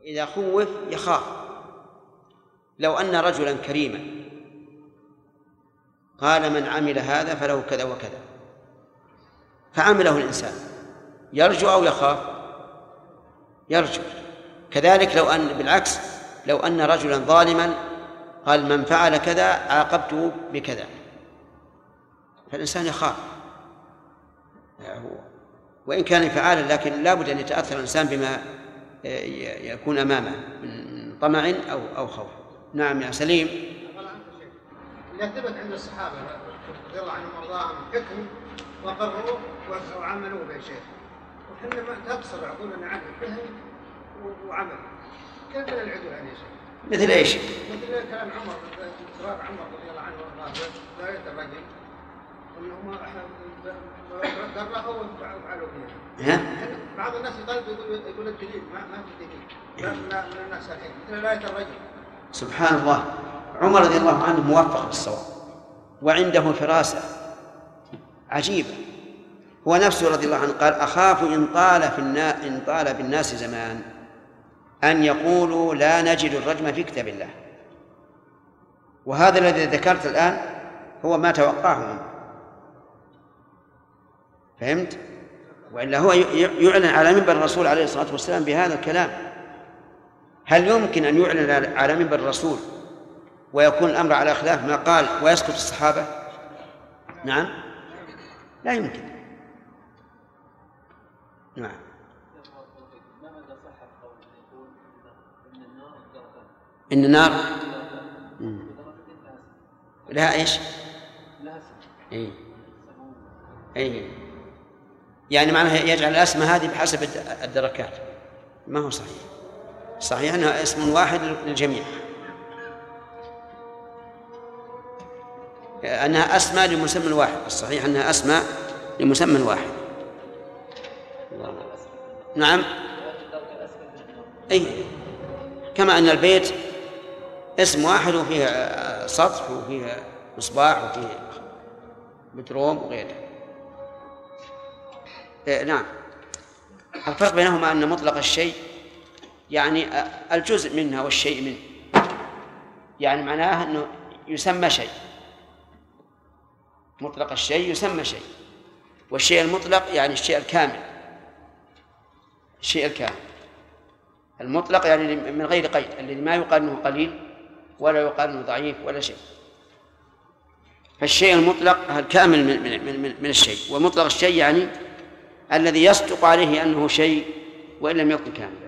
إذا خوف يخاف. لو أن رجلا كريما قال من عمل هذا فله كذا وكذا فعمله الإنسان، يرجو أو يخاف؟ يرجو. كذلك لو أن بالعكس، لو أن رجلا ظالما قال من فعل كذا عاقبته بكذا فالإنسان يخاف، وإن كان فعالا لكن لا بد أن يتأثر الإنسان بما يكون أمامه من طمع أو خوف. نعم يا سليم. إذا ثبت عند الصحابة رضي الله عنهم وارضاهم حكم وقرروه وعملوه به شيء، وحنا ما تقصر عقولنا عنه فهم وعمل، كيف نعدل عن شيء؟ مثل ايش؟ مثل كلام عمر، اصرار عمر رضي الله عنه وارضاه لا يترجم انهم درهوا وفعلوا فيها. بعض الناس يقول الدليل ما في دليل، لا من الناس الحين مثل لا يترجم. سبحان الله، عمر رضي الله عنه موفق بالصواب وعنده فراسة عجيبة. هو نفسه رضي الله عنه قال أخاف إن طال بالناس زمان أن يقولوا لا نجد الرجم في كتاب الله. وهذا الذي ذكرت الآن هو ما توقعه منه، فهمت؟ وإلا هو يعلن على منبر الرسول عليه الصلاة والسلام بهذا الكلام. هل يمكن أن يعلن على منبر الرسول ويكون الأمر على خلاف ما قال ويسكت الصحابة؟ نعم، لا يمكن. نعم. إن النار لها إيش؟ أي يعني معناها يجعل الأسماء هذه بحسب الدركات، ما هو صحيح. صحيح أنها اسم واحد للجميع، أنها أسماء لمسمى واحد. الصحيح أنها أسماء لمسمى واحد. نعم، أي كما أن البيت اسم واحد وفيه سطح وفيه مصباح وفيه بتروم وغيره. نعم. الفرق بينهما أن مطلق الشيء يعني الجزء منها والشيء منه، يعني معناه أنه يسمى شيء. مطلق الشيء يسمى شيء، والشيء المطلق يعني الشيء الكامل. الشيء الكامل المطلق يعني من غير قيد، الذي ما يقال انه قليل ولا يقال انه ضعيف ولا شيء. فالشيء المطلق الكامل من الشيء، ومطلق الشيء يعني الذي يصدق عليه انه شيء وان لم يكن كاملا.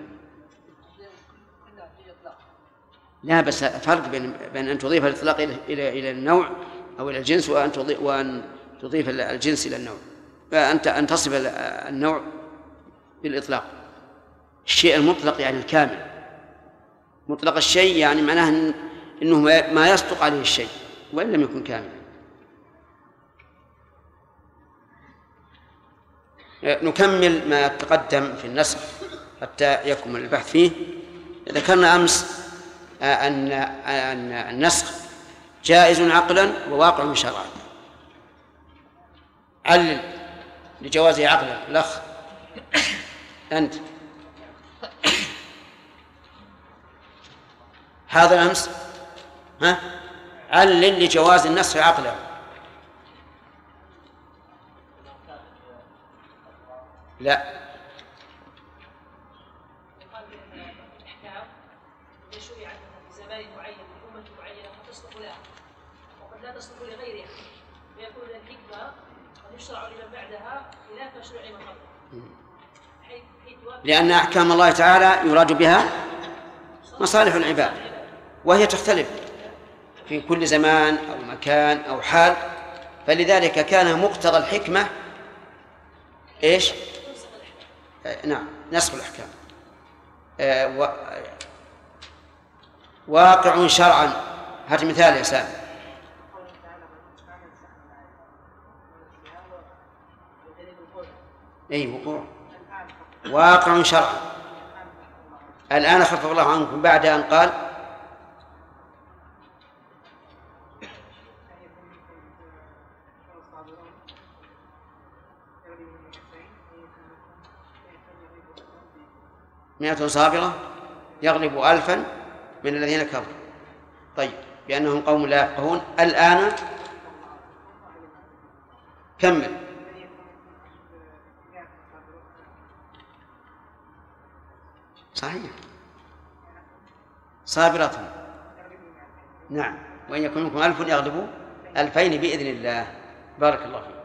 لا، بس فرق بين ان تضيف الاطلاق الى النوع او الى الجنس وان تضيف الجنس الى النوع، ان تصف النوع بالاطلاق. الشيء المطلق يعني الكامل. مطلق الشيء يعني معناه انه ما يصدق عليه الشيء وان لم يكن كاملا. نكمل ما تقدم في النسخ حتى يكمل البحث فيه. ذكرنا امس ان النسخ جائز عقلا وواقع شرعا. علل لجوازه عقلا الأخ أنت. هذا الأمس علل لجواز النسخ عقلا. لا، لأن أحكام الله تعالى يراد بها مصالح العباد، وهي تختلف في كل زمان أو مكان أو حال، فلذلك كان مقتضى الحكمة إيش؟ نعم، نسخ الأحكام. واقع شرعا. هات مثال يا سامي. أي وقوع واقع شرعا. الآن خفف الله عنكم بعد أن قال مئة صابرة يغلب 1000 من الذين كفروا. طيب، بأنهم قوم لا يفقهون. الآن كمل. صحيح، صابرة. نعم، وإن يكن منكم 1000 يغلبوا 2000 بإذن الله. بارك الله فيك.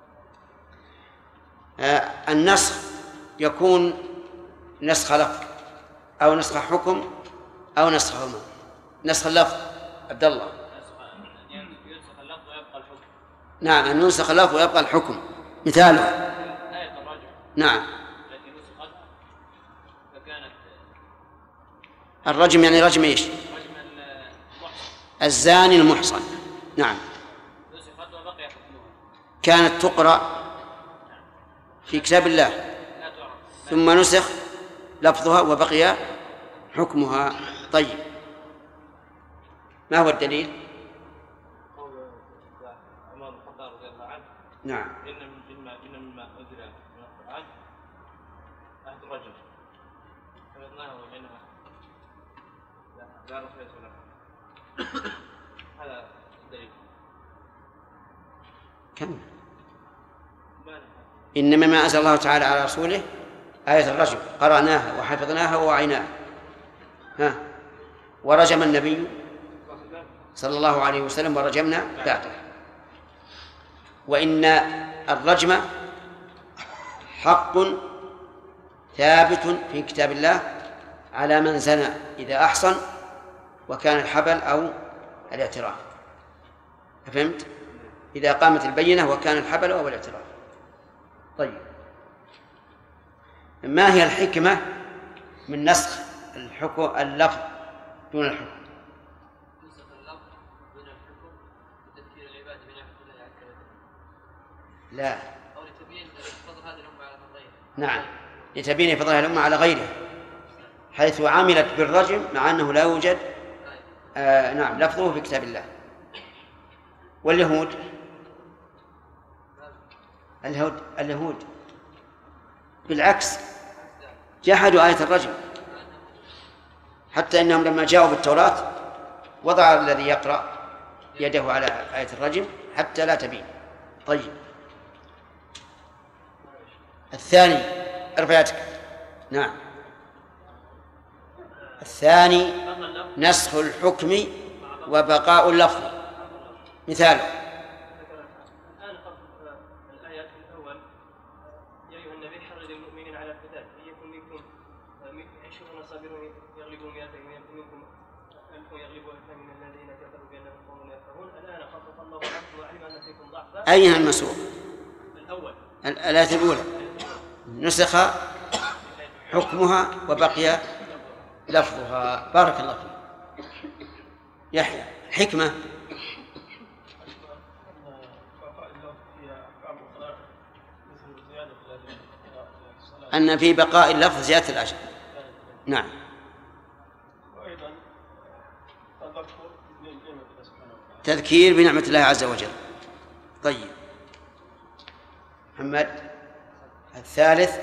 النسخ يكون نسخ لفظ أو نسخ حكم أو نسخ عموم. نسخ اللفظ عبد الله. ينسخ اللفظ ويبقى الحكم. نعم، أن ينسخ اللفظ ويبقى الحكم. مثاله آية الرجم. نعم، التي نسخت فكانت الرجم يعني رجم ايش؟ رجم المحصن. الزاني المحصن. نعم، نسخت وبقي حكمها. كانت تقرأ في كتاب الله لا تعرف. ثم نسخ لفظها وبقي حكمها. طيب، ما هو الدليل؟ قول عمر بن الخطاب رضي الله عنه: نعم، إن مما أنزل من القرآن عهد الرجل حفظناه وبينها لا رسول الله. هذا الدليل. كم؟ ما إنما ما أنزل الله تعالى على رسوله آية الرجم قرأناها وحفظناها ووعيناها. ورجم النبي صلى الله عليه وسلم ورجمنا بعده. وإن الرجم حق ثابت في كتاب الله على من زنى إذا أحصن وكان الحبل أو الاعتراف. فهمت؟ إذا قامت البينة وكان الحبل أو الاعتراف. طيب، ما هي الحكمة من نسخ اللفظ دون الحكم؟ نسخ اللفظ دون الحكم لتذكير العباد بنعمة الله عز وجل. لا، أو لتبيين فضل هذه الأمة على فضلها. نعم، لتبين فضلها الأمة على غيرها، حيث عملت بالرجم مع أنه لا يوجد نعم لفظه في كتاب الله. واليهود اليهود بالعكس جحدوا آية الرجم، حتى إنهم لما جاءوا بالتوراة وضع الذي يقرأ يده على آية الرجم حتى لا تبين. طيب، الثاني ارفع يدك. نعم، الثاني نسخ الحكم وبقاء اللفظ. مثاله الآن الآيات الأول: يا أيها النبي حرض المؤمنين على القتال إن يكن منكم 20 صابرون يغلبوا 200 وإن يكن منكم 1000 يغلبوا 2000 من الذين كفروا بأنهم قوم لا يفقهون. الآن خفف الله عنكم وعلم أن فيكم ضعفا. أيها المسؤول؟ الأول، الآية الأولى نسخ حكمها وبقي لفظها. بارك الله فيك. يحيى، حكمة أن في بقاء اللفظ زيادة الأجر. نعم، تذكير بنعمة الله عز وجل. طيب، محمد الثالث.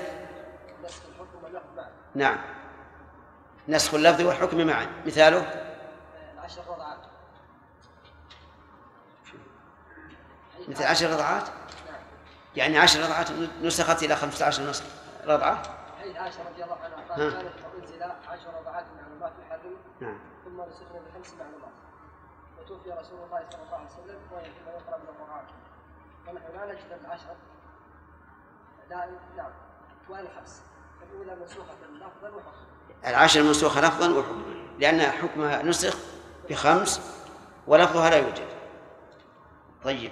نعم، نسخ اللفظ والحكم معا. مثاله 10 رضعات. مثل 10 رضعات، يعني 10 رضعات نسخت إلى 15 رضعة. حديث عائشة رضي الله عنها قال: كانت أنزل 10 رضعات معلومات يحرم ثم نسخنا ب5 معلومات، وتوفي رسول الله صلى الله عليه وسلم وهي فيما يقرأ من القرآن، ونحن لا نجد ال10 دائم. نعم، والخمس الأولى منسوخة لفظا وحكما. 10 منسوخة لفظا وحكما، لأن حكمها نسخ ب5 ولفظها لا يوجد. طيب،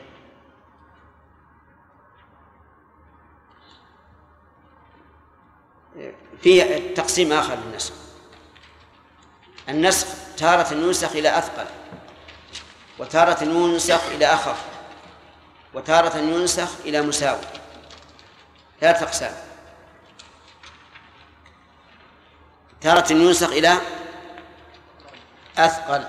في تقسيم آخر للنسخ. النسخ تارة ينسخ إلى أثقل، وتارة ينسخ إلى أخف، وتارة ينسخ إلى مساوي. 3 أقسام. تارة ينسخ إلى أثقل،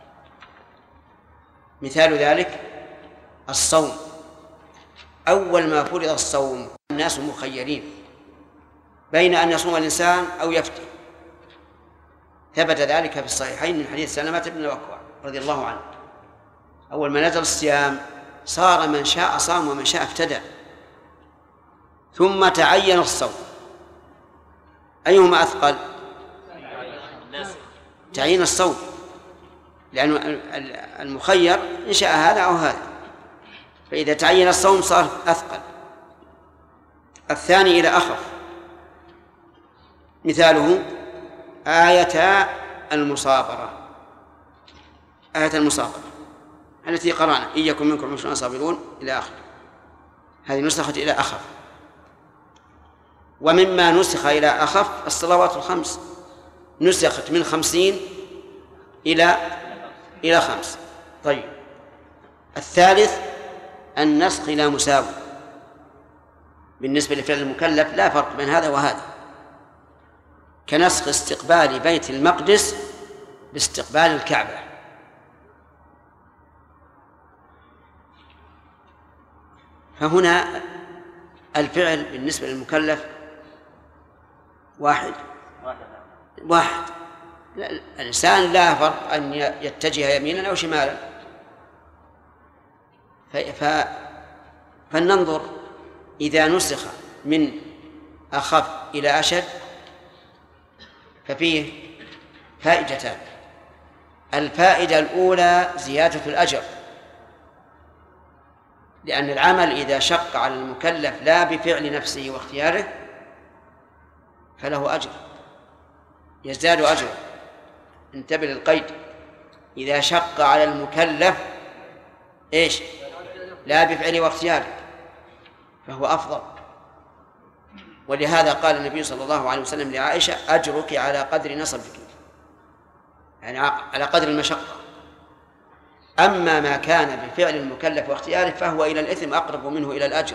مثال ذلك الصوم. أول ما فرض الصوم الناس مخيرين بين أن يصوم الإنسان أو يفطر، ثبت ذلك في الصحيحين من حديث سلمة بن الأكوع رضي الله عنه. أول ما نزل الصيام صار من شاء صام ومن شاء افتدى، ثم تعين الصوم. أيهما أثقل؟ تعيين الصوم، لأن المخير إن شاء هذا أو هذا، فإذا تعين الصوم صار أثقل. الثاني إلى أخف، مثاله آية المصابرة. آية المصابرة التي قرأنا إن يكن منكم 20 صابرون إلى آخر، هذه نسخت إلى أخف. ومما نسخ إلى أخف الصلوات الخمس، نسخت من 50 إلى 5. طيب، الثالث النسخ إلى مساوي. بالنسبة لفعل المكلف لا فرق بين هذا وهذا، كنسخ استقبال بيت المقدس باستقبال الكعبة. فهنا الفعل بالنسبة للمكلف واحد. الإنسان لا فرق أن يتجه يمينا أو شمالا. فلننظر إذا نسخ من أخف إلى أشد ففيه فائدتان. الفائدة الأولى زيادة الأجر، لأن العمل إذا شق على المكلف لا بفعل نفسه واختياره فله أجر، يزداد أجره. انتبه للقيد، إذا شق على المكلف إيش؟ لا بفعل واختياره فهو أفضل. ولهذا قال النبي صلى الله عليه وسلم لعائشة أجرك على قدر نصبك، يعني على قدر المشقة. أما ما كان بفعل المكلف واختياره فهو إلى الإثم أقرب منه إلى الأجر.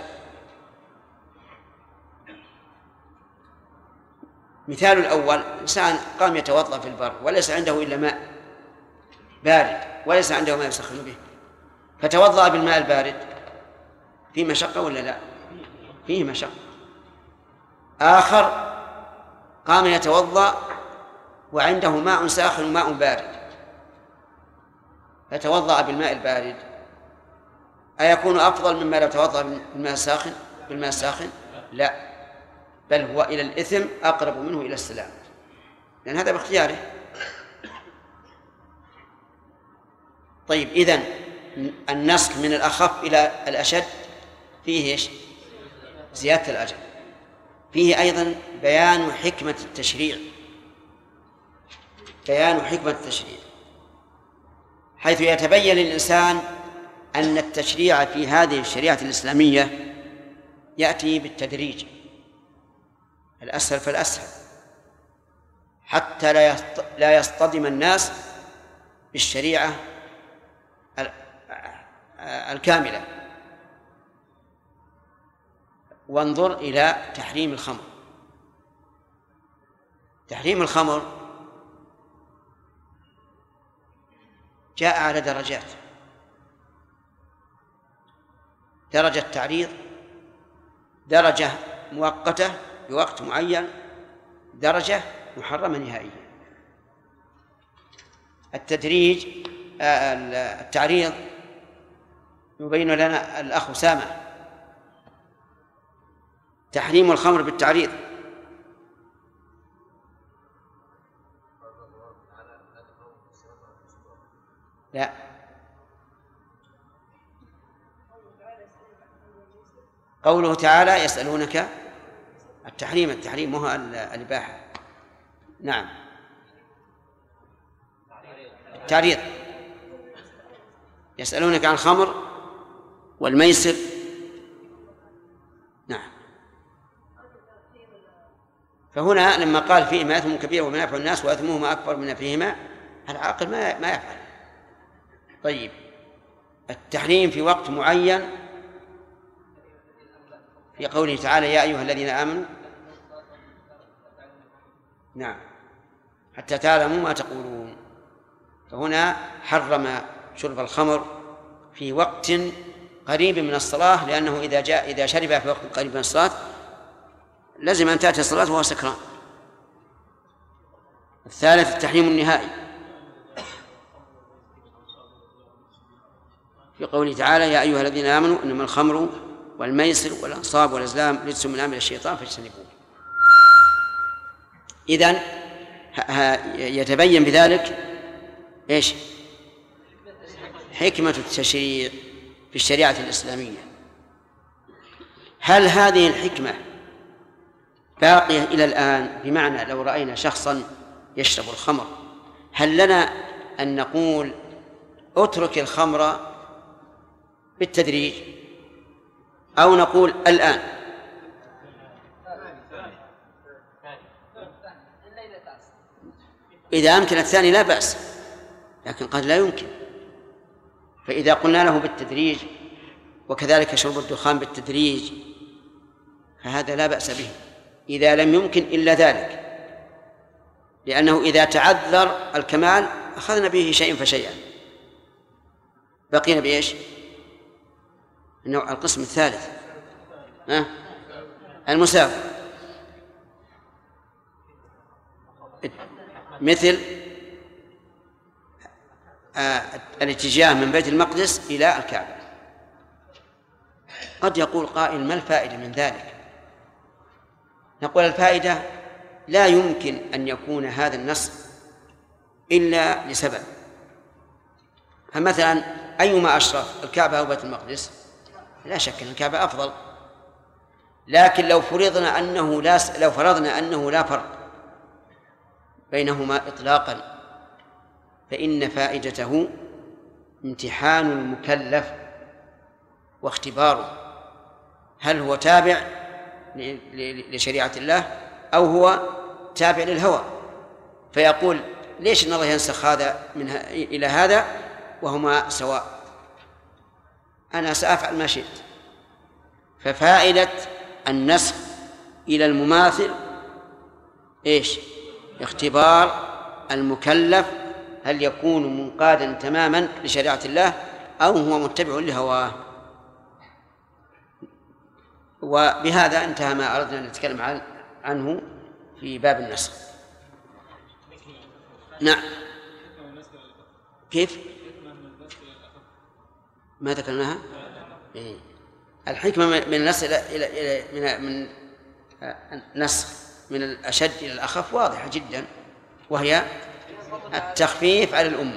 مثال الأول، إنسان قام يتوضأ في البر وليس عنده إلا ماء بارد وليس عنده ما يسخن به، فتوضأ بالماء البارد، فيه مشقة ولا لا؟ فيه مشقة. آخر قام يتوضأ وعنده ماء ساخن وماء بارد فتوضأ بالماء البارد، أيكون أفضل مما لو توضأ بالماء الساخن؟ لا، بل هو إلى الإثم أقرب منه إلى السلام، لأن هذا باختياره. طيب، إذن النسخ من الأخف إلى الأشد فيه إيش؟ زيادة الأجر. فيه أيضا بيان حكمة التشريع، حيث يتبين للإنسان أن التشريع في هذه الشريعة الإسلامية يأتي بالتدريج، الأسهل فالأسهل، حتى لا يصطدم الناس بالشريعة الكاملة. وانظر إلى تحريم الخمر. تحريم الخمر جاء على درجات: درجة تعريض، درجة مؤقتة بوقت معين، درجة محرمة نهائيا. التعريض يبين لنا الأخ أسامة تحريم الخمر بالتعريض. لا، قوله تعالى يسألونك التحريم مو الإباحة. نعم، التعريض، يسألونك عن الخمر والميسر. نعم، فهنا لما قال فيهما إثم كبير ومنافع الناس وإثمهما أكبر من نفعهما، العاقل ما يفعل. طيب، التحريم في وقت معين في قوله تعالى يا أيها الذين آمنوا، نعم، حتى تعلموا ما تقولون. فهنا حرم شرب الخمر في وقت قريب من الصلاة، لأنه إذا شرب في وقت قريب من الصلاة لازم أن تأتي الصلاة وهو سكران. الثالث التحريم النهائي في قوله تعالى: يا أيها الذين آمنوا إنما الخمر والميسر والأنصاب والأزلام رجس من عمل الشيطان فاجتنبوه. إذن يتبين بذلك إيش؟ حكمة التشريع في الشريعة الإسلامية. هل هذه الحكمة باقية إلى الآن؟ بمعنى لو رأينا شخصا يشرب الخمر، هل لنا أن نقول اترك الخمر بالتدريج، أو نقول الآن؟ إذا أمكن الثاني لا بأس، لكن قد لا يمكن. فإذا قلنا له بالتدريج، وكذلك شرب الدخان بالتدريج، فهذا لا بأس به إذا لم يمكن إلا ذلك، لأنه إذا تعذر الكمال أخذنا به شيئا فشيئا. بقينا بإيش؟ النوع القسم الثالث، المسافر، مثل الاتجاه من بيت المقدس إلى الكعبة. قد يقول قائل: ما الفائدة من ذلك؟ نقول: الفائدة لا يمكن أن يكون هذا النص إلا لسبب. فمثلا أيما أشرف، الكعبة أو بيت المقدس؟ لا شك أن الكعبة أفضل، لكن لو فرضنا أنه لا فرق بينهما إطلاقا، فإن فائدته امتحان المكلف واختباره، هل هو تابع لشريعة الله أو هو تابع للهوى. فيقول: ليش إن الله ينسخ هذا إلى هذا وهما سواء؟ أنا سأفعل ما شئت. ففائدة النسخ إلى المماثل إيش؟ اختبار المكلف هل يكون منقادا تماما لشريعة الله أو هو متبع لهواه. وبهذا انتهى ما أردنا أن نتكلم عنه في باب النسخ. نعم. كيف؟ ما ذكرناها؟ الحكمة من النسخ من النسخ من الأشد إلى الأخف واضحة جدا، وهي التخفيف على الأمة.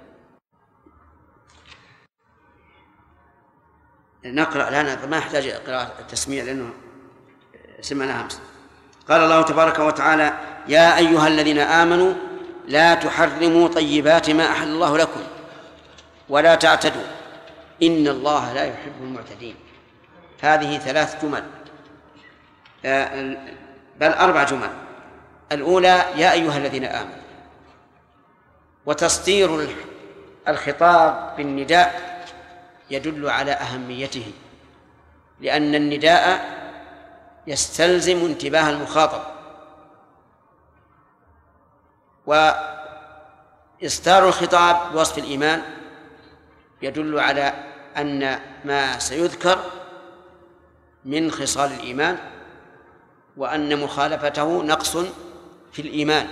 نقرأ الآن، ما يحتاج قراءة التسميع لأنه سمعناها أمس. قال الله تبارك وتعالى: يا أيها الذين آمنوا لا تحرموا طيبات ما أحل الله لكم ولا تعتدوا إن الله لا يحب المعتدين. هذه 3 جمل، بل 4 جمل. الأولى: يا أيها الذين آمنوا، وتسطير الخطاب بالنداء يدل على أهميته، لأن النداء يستلزم انتباه المخاطب، وإصدار الخطاب بوصف الإيمان يدل على أن ما سيذكر من خصال الإيمان، وأن مخالفته نقص في الإيمان.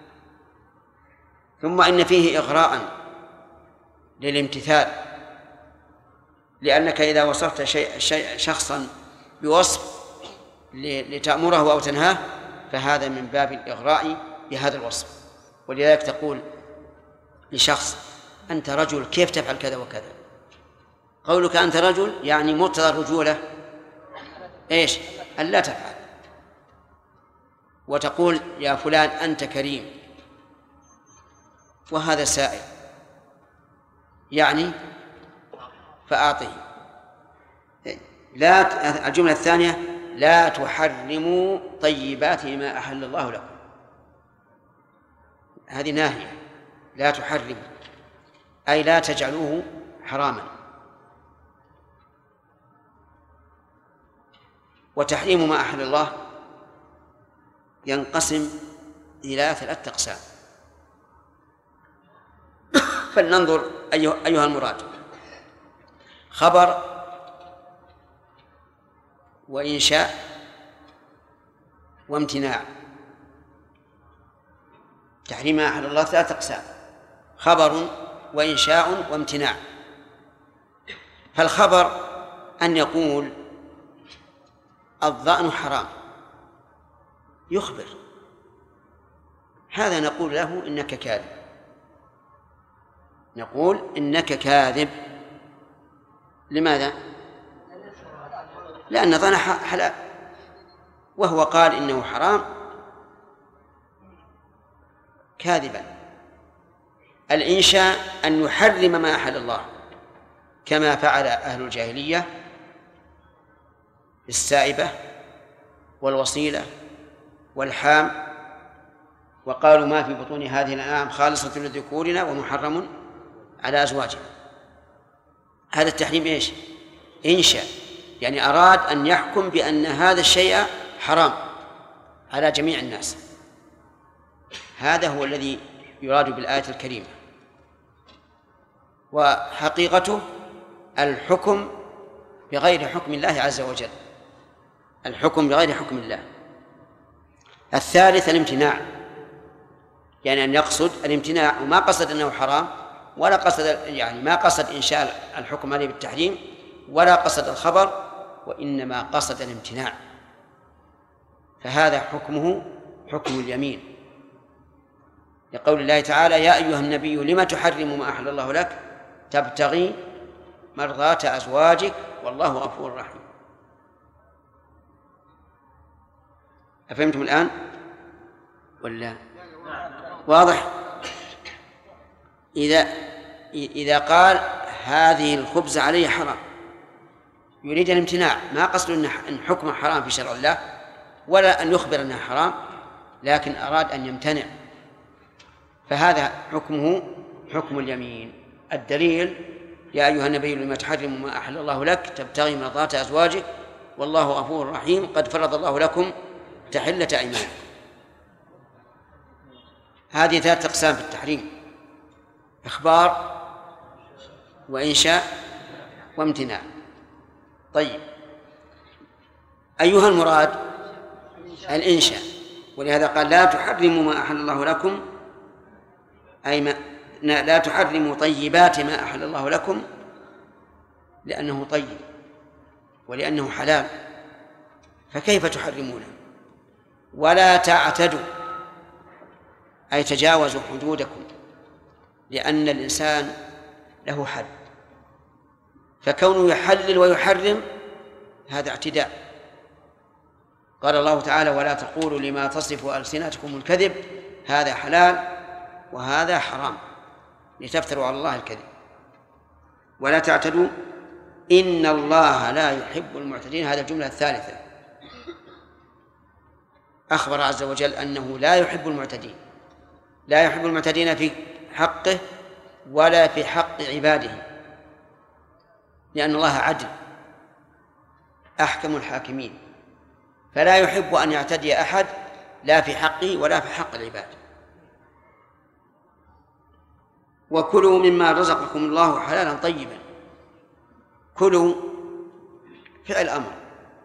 ثم إن فيه إغراء للامتثال، لأنك إذا وصفت شخصا بوصف لتأمره أو تنهاه فهذا من باب الإغراء بهذا الوصف. ولذلك تقول لشخص: أنت رجل، كيف تفعل كذا وكذا؟ قولك أنت رجل يعني مقتضى الرجولة إيش؟ أن لا تفعل. وتقول يا فلان أنت كريم، وهذا سائل يعني فأعطه. لا، الجملة الثانية: لا تحرموا طيبات ما أحل الله لكم. هذه ناهية، لا تحرموا أي لا تجعلوه حراما. وتحريم ما أحل الله ينقسم إلى 3 أقسام. فلننظر أيها المراد: خبر، وإنشاء، وامتناع. تحريم ما أحل الله 3 أقسام: خبر وإنشاء وامتناع. فالخبر أن يقول الظأن حرام، يخبر، هذا نقول له إنك كاذب، نقول إنك كاذب. لماذا؟ لأن الظأن حلال وهو قال إنه حرام كاذبا. الإنشاء أن يحرم ما أحل الله، كما فعل أهل الجاهلية السائبة والوصيلة والحام، وقالوا ما في بطون هذه الأنعام خالصة لذكورنا ومحرم على أزواجنا. هذا التحريم إيش؟ إنشاء، يعني أراد أن يحكم بأن هذا الشيء حرام على جميع الناس. هذا هو الذي يراد بالآية الكريمة. وحقيقته الحكم بغير حكم الله عز وجل، الحكم بغير حكم الله. الثالث الامتناع، يعني أن يقصد الامتناع وما قصد أنه حرام، ولا قصد يعني ما قصد إنشاء الحكم عليه بالتحريم، ولا قصد الخبر، وإنما قصد الامتناع، فهذا حكمه حكم اليمين، لقول الله تعالى: يا أيها النبي لم تحرم ما أحل الله لك تبتغي مرضات أزواجك والله غفور رحيم. أفهمتم الآن ولا واضح؟ إذا قال هذه الخبز عليه حرام يريد الامتناع، ما قصد أن حكم حرام في شرع الله ولا أن يخبر أنها حرام، لكن أراد أن يمتنع، فهذا حكمه حكم اليمين. الدليل: يا أيها النبي لما تحرم ما أحل الله لك تبتغي مرضات أزواجك والله غفور رحيم قد فرض الله لكم تحلة أيمانكم. هذه 3 أقسام في التحريم: إخبار وإنشاء وامتناع. طيب، أيها المراد؟ الإنشاء، ولهذا قال: لا تحرموا ما أحل الله لكم، أي لا تحرموا طيبات ما أحل الله لكم، لأنه طيب ولأنه حلال، فكيف تحرمونه؟ ولا تعتدوا، أي تجاوزوا حدودكم، لأن الإنسان له حد، فكونه يحلل ويحرم هذا اعتداء. قال الله تعالى: ولا تقولوا لما تصف ألسنتكم الكذب هذا حلال وهذا حرام لتفتروا على الله الكذب. ولا تعتدوا إن الله لا يحب المعتدين. هذه الجملة الثالثة، أخبر عز وجل أنه لا يحب المعتدين، لا يحب المعتدين في حقه ولا في حق عباده، لأن الله عدل أحكم الحاكمين، فلا يحب أن يعتدي أحد لا في حقه ولا في حق العباد. وكلوا مما رزقكم الله حلالا طيبا. كلوا فعل أمر،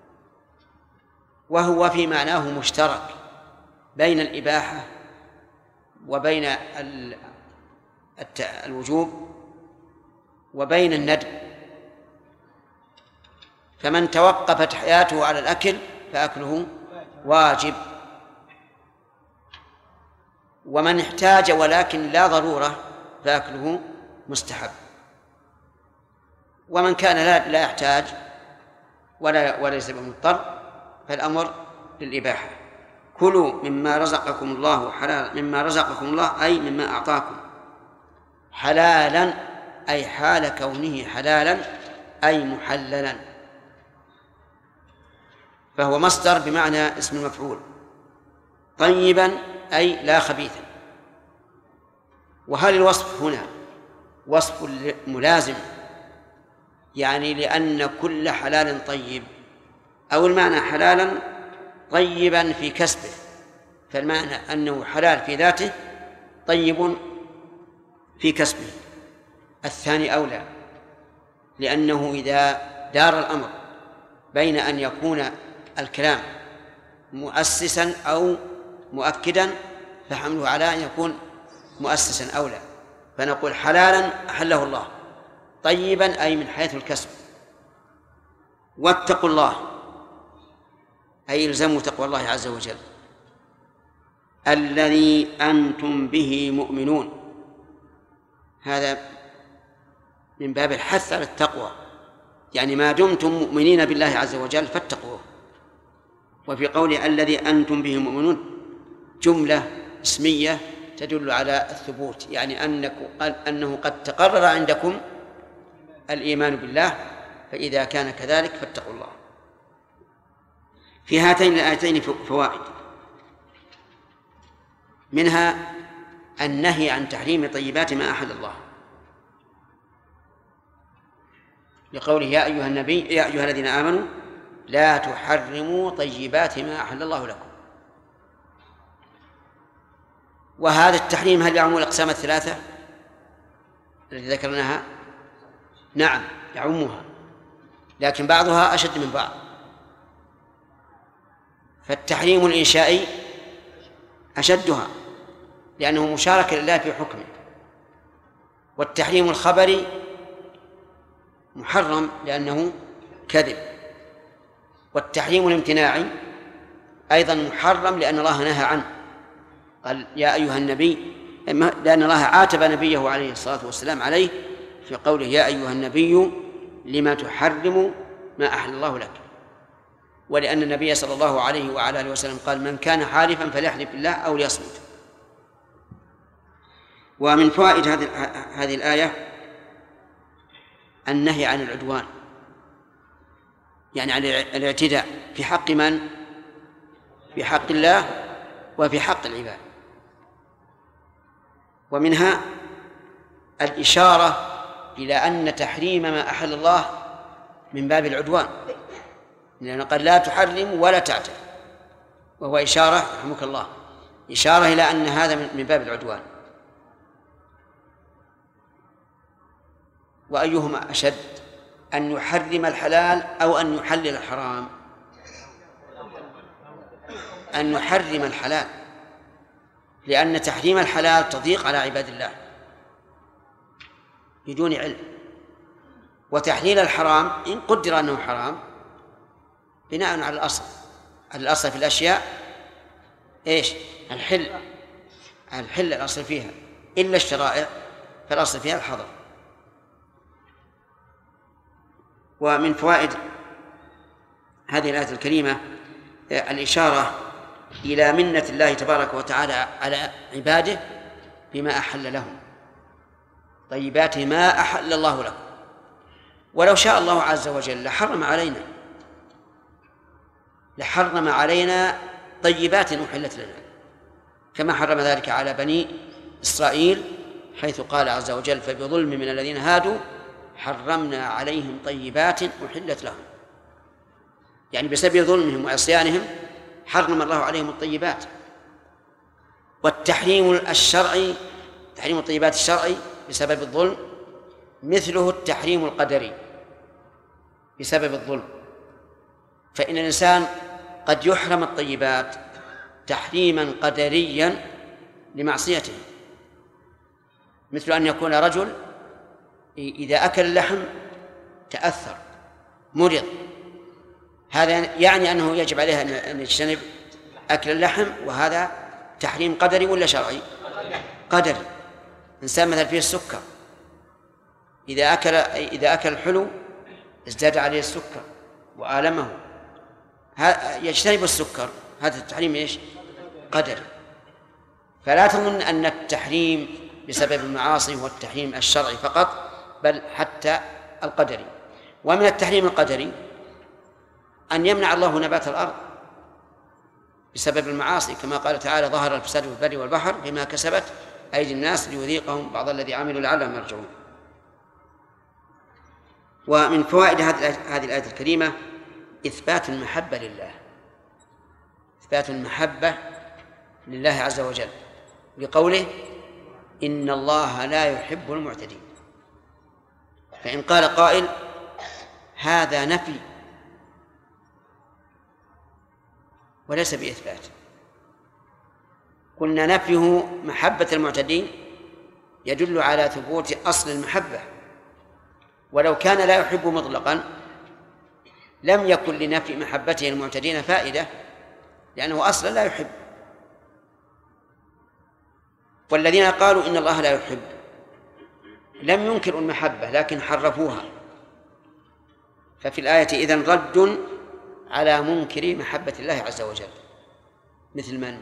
وهو في معناه مشترك بين الإباحة وبين الوجوب وبين الندب، فمن توقفت حياته على الأكل فأكله واجب، ومن احتاج ولكن لا ضرورة فأكله مستحب، ومن كان لا يحتاج وليس بمضطر فالأمر للإباحة. كلوا مما رزقكم الله حلالا، مما رزقكم الله أي مما أعطاكم، حلالا أي حال كونه حلالا أي محللا، فهو مصدر بمعنى اسم المفعول. طيبا أي لا خبيثا. وهل الوصف هنا وصف ملازم، يعني لأن كل حلال طيب، أو المعنى حلالا طيبا في كسبه، فالمعنى أنه حلال في ذاته طيب في كسبه؟ الثاني أولى، لأنه إذا دار الأمر بين أن يكون الكلام مؤسسا أو مؤكدا فحمله على أن يكون مؤسسا أولى، فنقول حلالا أحله الله، طيبا أي من حيث الكسب، واتقوا الله أي الزموا تقوى الله عز وجل الذي أنتم به مؤمنون. هذا من باب الحث على التقوى، يعني ما دمتم مؤمنين بالله عز وجل فاتقوه. وفي قوله الذي أنتم به مؤمنون جملة اسمية تدل على الثبوت، يعني أنه قد تقرر عندكم الإيمان بالله، فإذا كان كذلك فاتقوا الله. في هاتين الآيتين فوائد، منها النهي عن تحريم طيبات ما أحل الله، لقوله يا أيها النبي يا أيها الذين آمنوا لا تحرموا طيبات ما أحل الله لكم. وهذا التحريم هل يعم الأقسام الثلاثة التي ذكرناها؟ نعم يعمها، لكن بعضها أشد من بعض. فالتحريم الإنشائي أشدها لأنه مشاركة لله في حكمه، والتحريم الخبري محرم لأنه كذب، والتحريم الامتناعي أيضا محرم لأن الله نهى عنه، قال يا أيها النبي، لأن الله عاتب نبيه عليه الصلاة والسلام عليه في قوله يا أيها النبي لما تحرم ما أحل الله لك، ولأن النبي صلى الله عليه وعلى آله وسلم قال من كان حالفا فليحلف بالله أو ليصمت. ومن فوائد هذه الآية النهي عن العدوان، يعني عن الاعتداء في حق من؟ في حق الله وفي حق العباد. ومنها الإشارة إلى أن تحريم ما أحل الله من باب العدوان، لأنه قال لا تحرم ولا تعتد، وهو إشارة رحمك الله إشارة إلى أن هذا من باب العدوان. وأيهما أشد، أن يحرم الحلال أو أن يحلل الحرام؟ أن يحرم الحلال، لأن تحريم الحلال تضيق على عباد الله بدون علم، وتحليل الحرام إن قدر أنه حرام بناء على الأصل. الأصل في الأشياء إيش؟ الحل الأصل فيها، إلا الشرائع فالأصل فيها الحظر. ومن فوائد هذه الآية الكريمة الإشارة إلى منة الله تبارك وتعالى على عباده بما أحل لهم، طيبات ما أحل الله لهم. ولو شاء الله عز وجل لحرم علينا طيبات أحلت لنا، كما حرم ذلك على بني إسرائيل، حيث قال عز وجل فبظلم من الذين هادوا حرمنا عليهم طيبات أحلت لهم، يعني بسبب ظلمهم وعصيانهم حرم الله عليهم الطيبات. والتحريم الشرعي، تحريم الطيبات الشرعي بسبب الظلم، مثله التحريم القدري بسبب الظلم. فإن الإنسان قد يحرم الطيبات تحريما قدريا لمعصيته، مثل أن يكون رجل إذا أكل اللحم تأثر مرض، هذا يعني أنه يجب عليه أن يجتنب أكل اللحم، وهذا تحريم قدري ولا شرعي؟ قدري. إنسان مثل فيه السكر، إذا أكل الحلو ازداد عليه السكر وآلمه، يجتنب السكر، هذا التحريم إيش؟ قدري. فلا تظن أن التحريم بسبب المعاصي هو التحريم الشرعي فقط، بل حتى القدري. ومن التحريم القدري أن يمنع الله نبات الأرض بسبب المعاصي، كما قال تعالى ظهر الفساد في البر والبحر بما كسبت أيدي الناس ليذيقهم بعض الذي عملوا لعلهم يرجعون. ومن فوائد هذه الآية الكريمة إثبات المحبة لله، إثبات المحبة لله عز وجل بقوله إن الله لا يحب المعتدين. فإن قال قائل هذا نفي وليس بإثبات، قلنا نفيه محبة المعتدين يدل على ثبوت أصل المحبة، ولو كان لا يحب مطلقا لم يكن لنفي محبته المعتدين فائدة، لأنه أصلا لا يحب. والذين قالوا إن الله لا يحب لم ينكروا المحبة لكن حرفوها، ففي الآية إذن رد على منكر محبة الله عز وجل، مثل من؟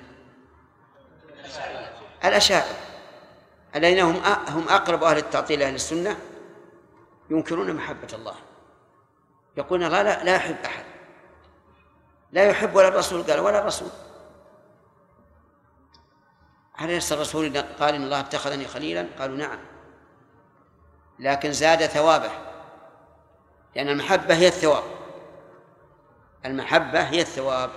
الأشاعرة الذين هم أقرب أهل التعطيل أهل السنة، ينكرون محبة الله، يقولون الله لا يحب أحد، لا يحب ولا الرسول قال ولا الرسول. أليس الرسول قال إن الله اتخذني خليلا؟ قالوا نعم، لكن زاد ثوابه، لأن المحبة هي الثواب، المحبة هي الثواب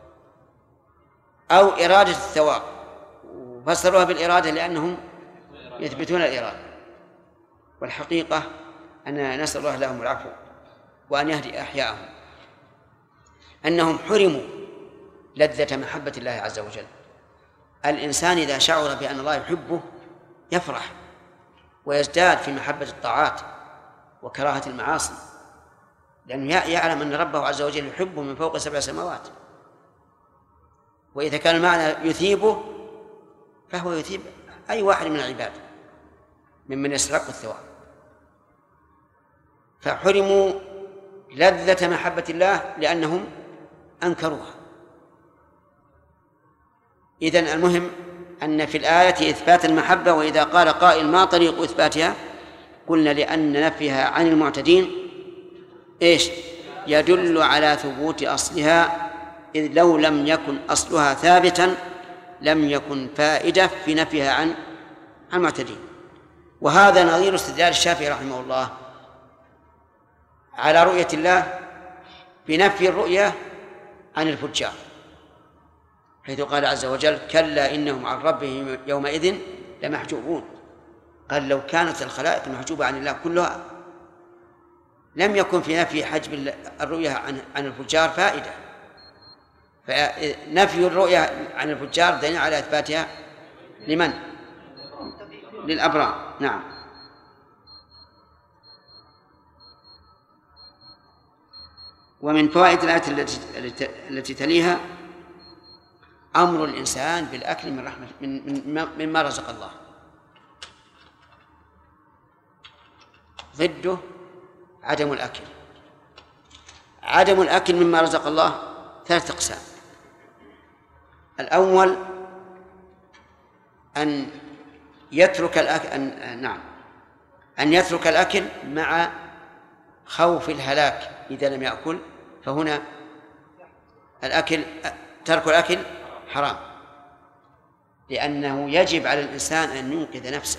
أو إرادة الثواب، وفسروها بالإرادة لأنهم يثبتون الإرادة، والحقيقة أن نسأل الله لهم العفو وأن يهدي أحياءهم، أنهم حرموا لذة محبة الله عز وجل. الإنسان إذا شعر بأن الله يحبه يفرح ويزداد في محبة الطاعات وكراهة المعاصي، لأنه يعلم أن ربه عز وجل يحبه من فوق 7 سماوات، وإذا كان المعنى يثيبه فهو يثيب أي واحد من العباد ممن يستحق الثواب. فحرموا لذة محبة الله لأنهم أنكروها. إذن المهم أن في الآية إثبات المحبة، وإذا قال قائل ما طريق إثباتها؟ قلنا لأن نفيها عن المعتدين يدل على ثبوت أصلها، إذ لو لم يكن أصلها ثابتا لم يكن فائدة في نفيها عن المعتدين. وهذا نظير استدلال الشافعي رحمه الله على رؤية الله بنفي الرؤية عن الفجار، حيث قال عز وجل كلا إنهم عن ربهم يومئذ لمحجوبون. قال لو كانت الخلائق محجوبة عن الله كلها لم يكن في نفي حجب الرؤية عن الفجار فائدة، فنفي الرؤية عن الفجار دليل على إثباتها لمن؟ للأبرار. نعم. ومن فوائد الآية التي تليها أمر الإنسان بالأكل من رحمة مما رزق الله، ضده عدم الأكل. عدم الأكل مما رزق الله 3 أقسام. الأول أن يترك الأكل أن يترك الأكل مع خوف الهلاك إذا لم يأكل، فهنا ترك الأكل حرام، لأنه يجب على الإنسان أن ينقذ نفسه.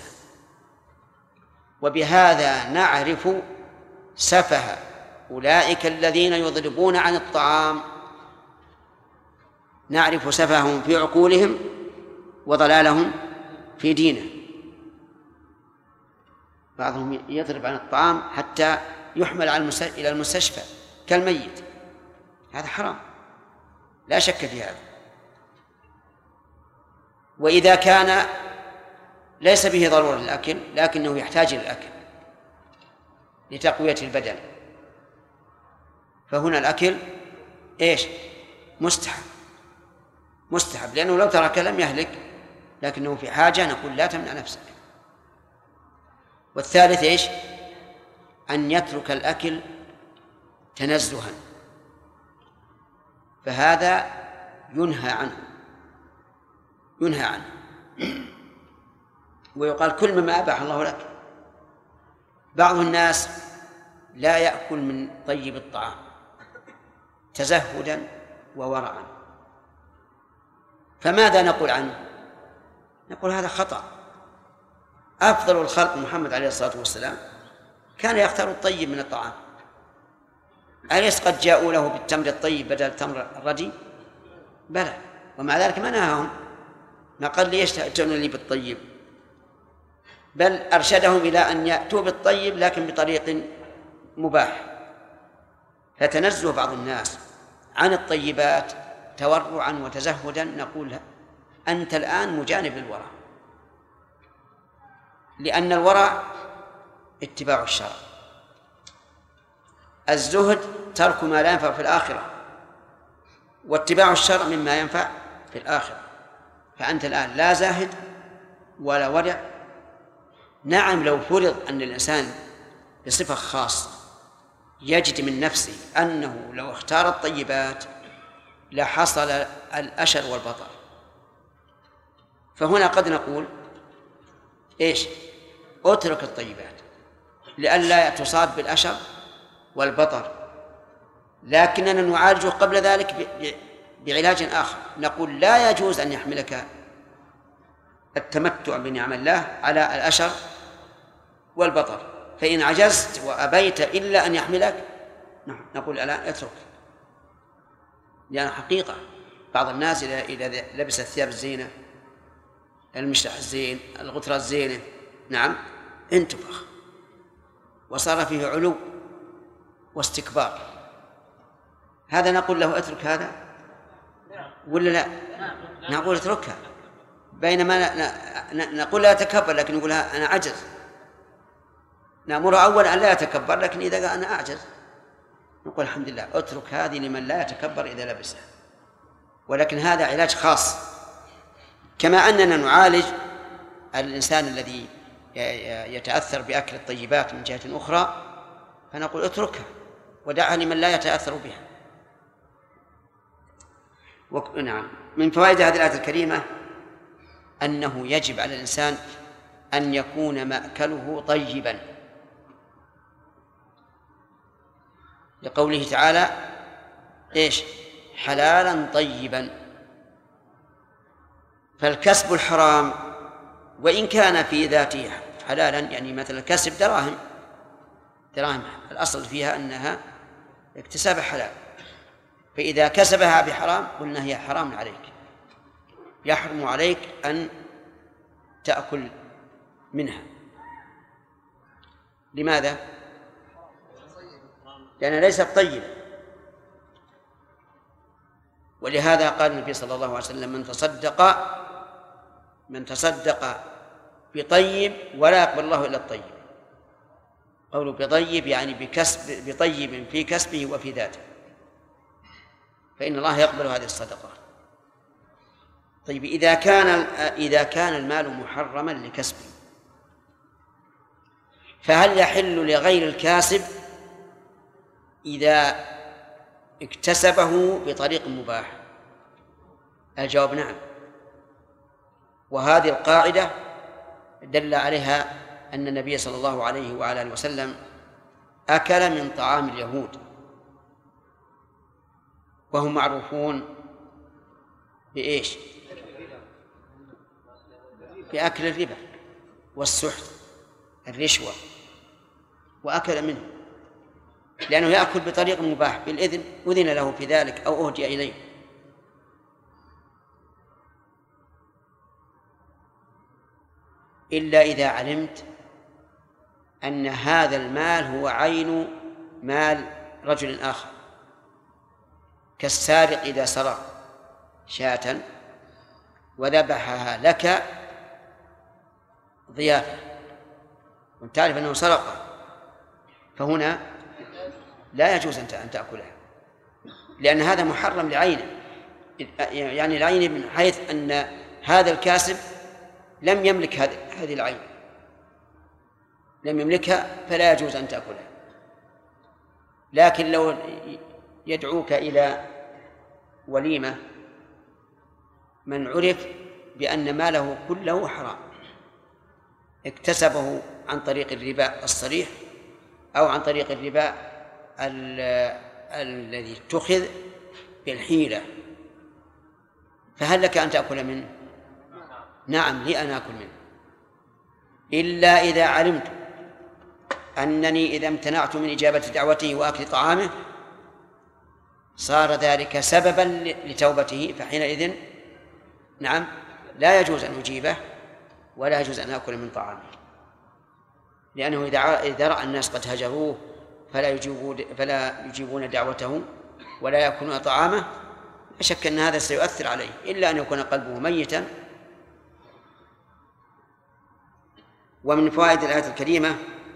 وبهذا نعرف سفه أولئك الذين يضربون عن الطعام، نعرف سفههم في عقولهم وضلالهم في دينه. بعضهم يضرب عن الطعام حتى يحمل إلى المستشفى كالميت، هذا حرام لا شك في هذا. وإذا كان ليس به ضرورة للأكل لكنه يحتاج للأكل لتقوية البدن، فهنا الأكل مستحب، لأنه لو ترك لم يهلك، لكنه في حاجة نقول لا تمنع نفسك. والثالث أن يترك الأكل تنزها، فهذا ينهى عنه ويقال كل مما أباح الله لك. بعض الناس لا يأكل من طيب الطعام تزهدا وورعا، فماذا نقول عنه؟ نقول هذا خطأ. أفضل الخلق محمد عليه الصلاة والسلام كان يختار الطيب من الطعام، أليس قد جاءوا له بالتمر الطيب بدل التمر الردي؟ بلى، ومع ذلك ما نهاهم، ما قال ليش تأتون لي بالطيب، بل أرشدهم إلى أن يأتوا بالطيب لكن بطريق مباح. فتنزه بعض الناس عن الطيبات تورعا وتزهدا نقول أنت الآن مجانب للورع، لأن الورع اتباع الشرع، الزهد ترك ما لا ينفع في الآخرة، واتباع الشرع مما ينفع في الآخرة. فأنت الآن لا زاهد ولا ورع. نعم، لو فرض أن الإنسان بصفة خاصة يجد من نفسه أنه لو اختار الطيبات لحصل الأشر والبطر، فهنا قد نقول إيش؟ اترك الطيبات لئلا تصاب بالأشر والبطر، لكننا نعالجه قبل ذلك بعلاج آخر. نقول لا يجوز أن يحملك التمتع بنعم الله على الأشر والبطر، فإن عجزت وأبيت إلا أن يحملك نقول الآن اترك. يعني حقيقة بعض الناس إذا لبس الثياب الزينة، المشلح الزين، الغترة الزينة، نعم، انتفخ وصار فيه علو واستكبار، هذا نقول له اترك هذا ولا لا؟ نقول اتركها، بينما نقول لا يتكبر، لكن نقول أنا أعجز. نأمره أولا أن لا يتكبر، لكن إذا قال أنا أعجز نقول الحمد لله اترك هذه لمن لا يتكبر إذا لبسها. ولكن هذا علاج خاص، كما أننا نعالج الإنسان الذي يتأثر بأكل الطيبات من جهة أخرى، فنقول اتركها ودعها لمن لا يتأثر بها. نعم، من فوائد هذه الآية الكريمة أنه يجب على الإنسان أن يكون مأكله طيبا، لقوله تعالى إيش؟ حلالا طيبا. فالكسب الحرام وإن كان في ذاته حلالا، يعني مثلا كسب دراهم الأصل فيها أنها اكتساب حلال، فإذا كسبها بحرام قلنا هي حرام عليك، يحرم عليك أن تأكل منها. لماذا؟ لأنها ليست طيبة. ولهذا قال النبي صلى الله عليه وسلم من تصدق بطيب ولا يقبل الله إلا الطيب. قوله بطيب يعني بطيب في كسبه وفي ذاته، فإن الله يقبل هذه الصدقة. طيب، إذا كان المال محرما لكسبه، فهل يحل لغير الكاسب إذا اكتسبه بطريق مباح؟ الجواب نعم، وهذه القاعدة دل عليها أن النبي صلى الله عليه وعلى آله وسلم أكل من طعام اليهود، وهم معروفون بإيش؟ بأكل الربا والسحت الرشوة، وأكل منه لأنه يأكل بطريق مباح بالإذن، أذن له في ذلك أو أهدي إليه. إلا إذا علمت أن هذا المال هو عين مال رجل آخر، كالسارق إذا سرق شاة وذبحها لك ضيافة وانت تعرف أنه سرقها، فهنا لا يجوز أن تأكلها، لأن هذا محرم لعينه، يعني العين من حيث أن هذا الكاسب لم يملك هذه العين، لم يملكها، فلا يجوز أن تأكلها. لكن لو يدعوك إلى وليمة من عرف بأن ماله كله حرام، اكتسبه عن طريق الربا الصريح أو عن طريق الربا الذي اتخذ بالحيلة، فهل لك أن تأكل منه؟ نعم، لي أن أكل منه، إلا إذا علمت أنني إذا امتنعت من إجابة دعوته وأكل طعامه صار ذلك سببا لتوبته، فحينئذ نعم لا يجوز أن أجيبه ولا يجوز أن أكل من طعامه، لأنه إذا رأى الناس قد هجروه فلا يجيبون دعوته ولا يأكلون طعامه لا شك أن هذا سيؤثر عليه إلا أن يكون قلبه ميتا. ومن فوائد الآية الكريمة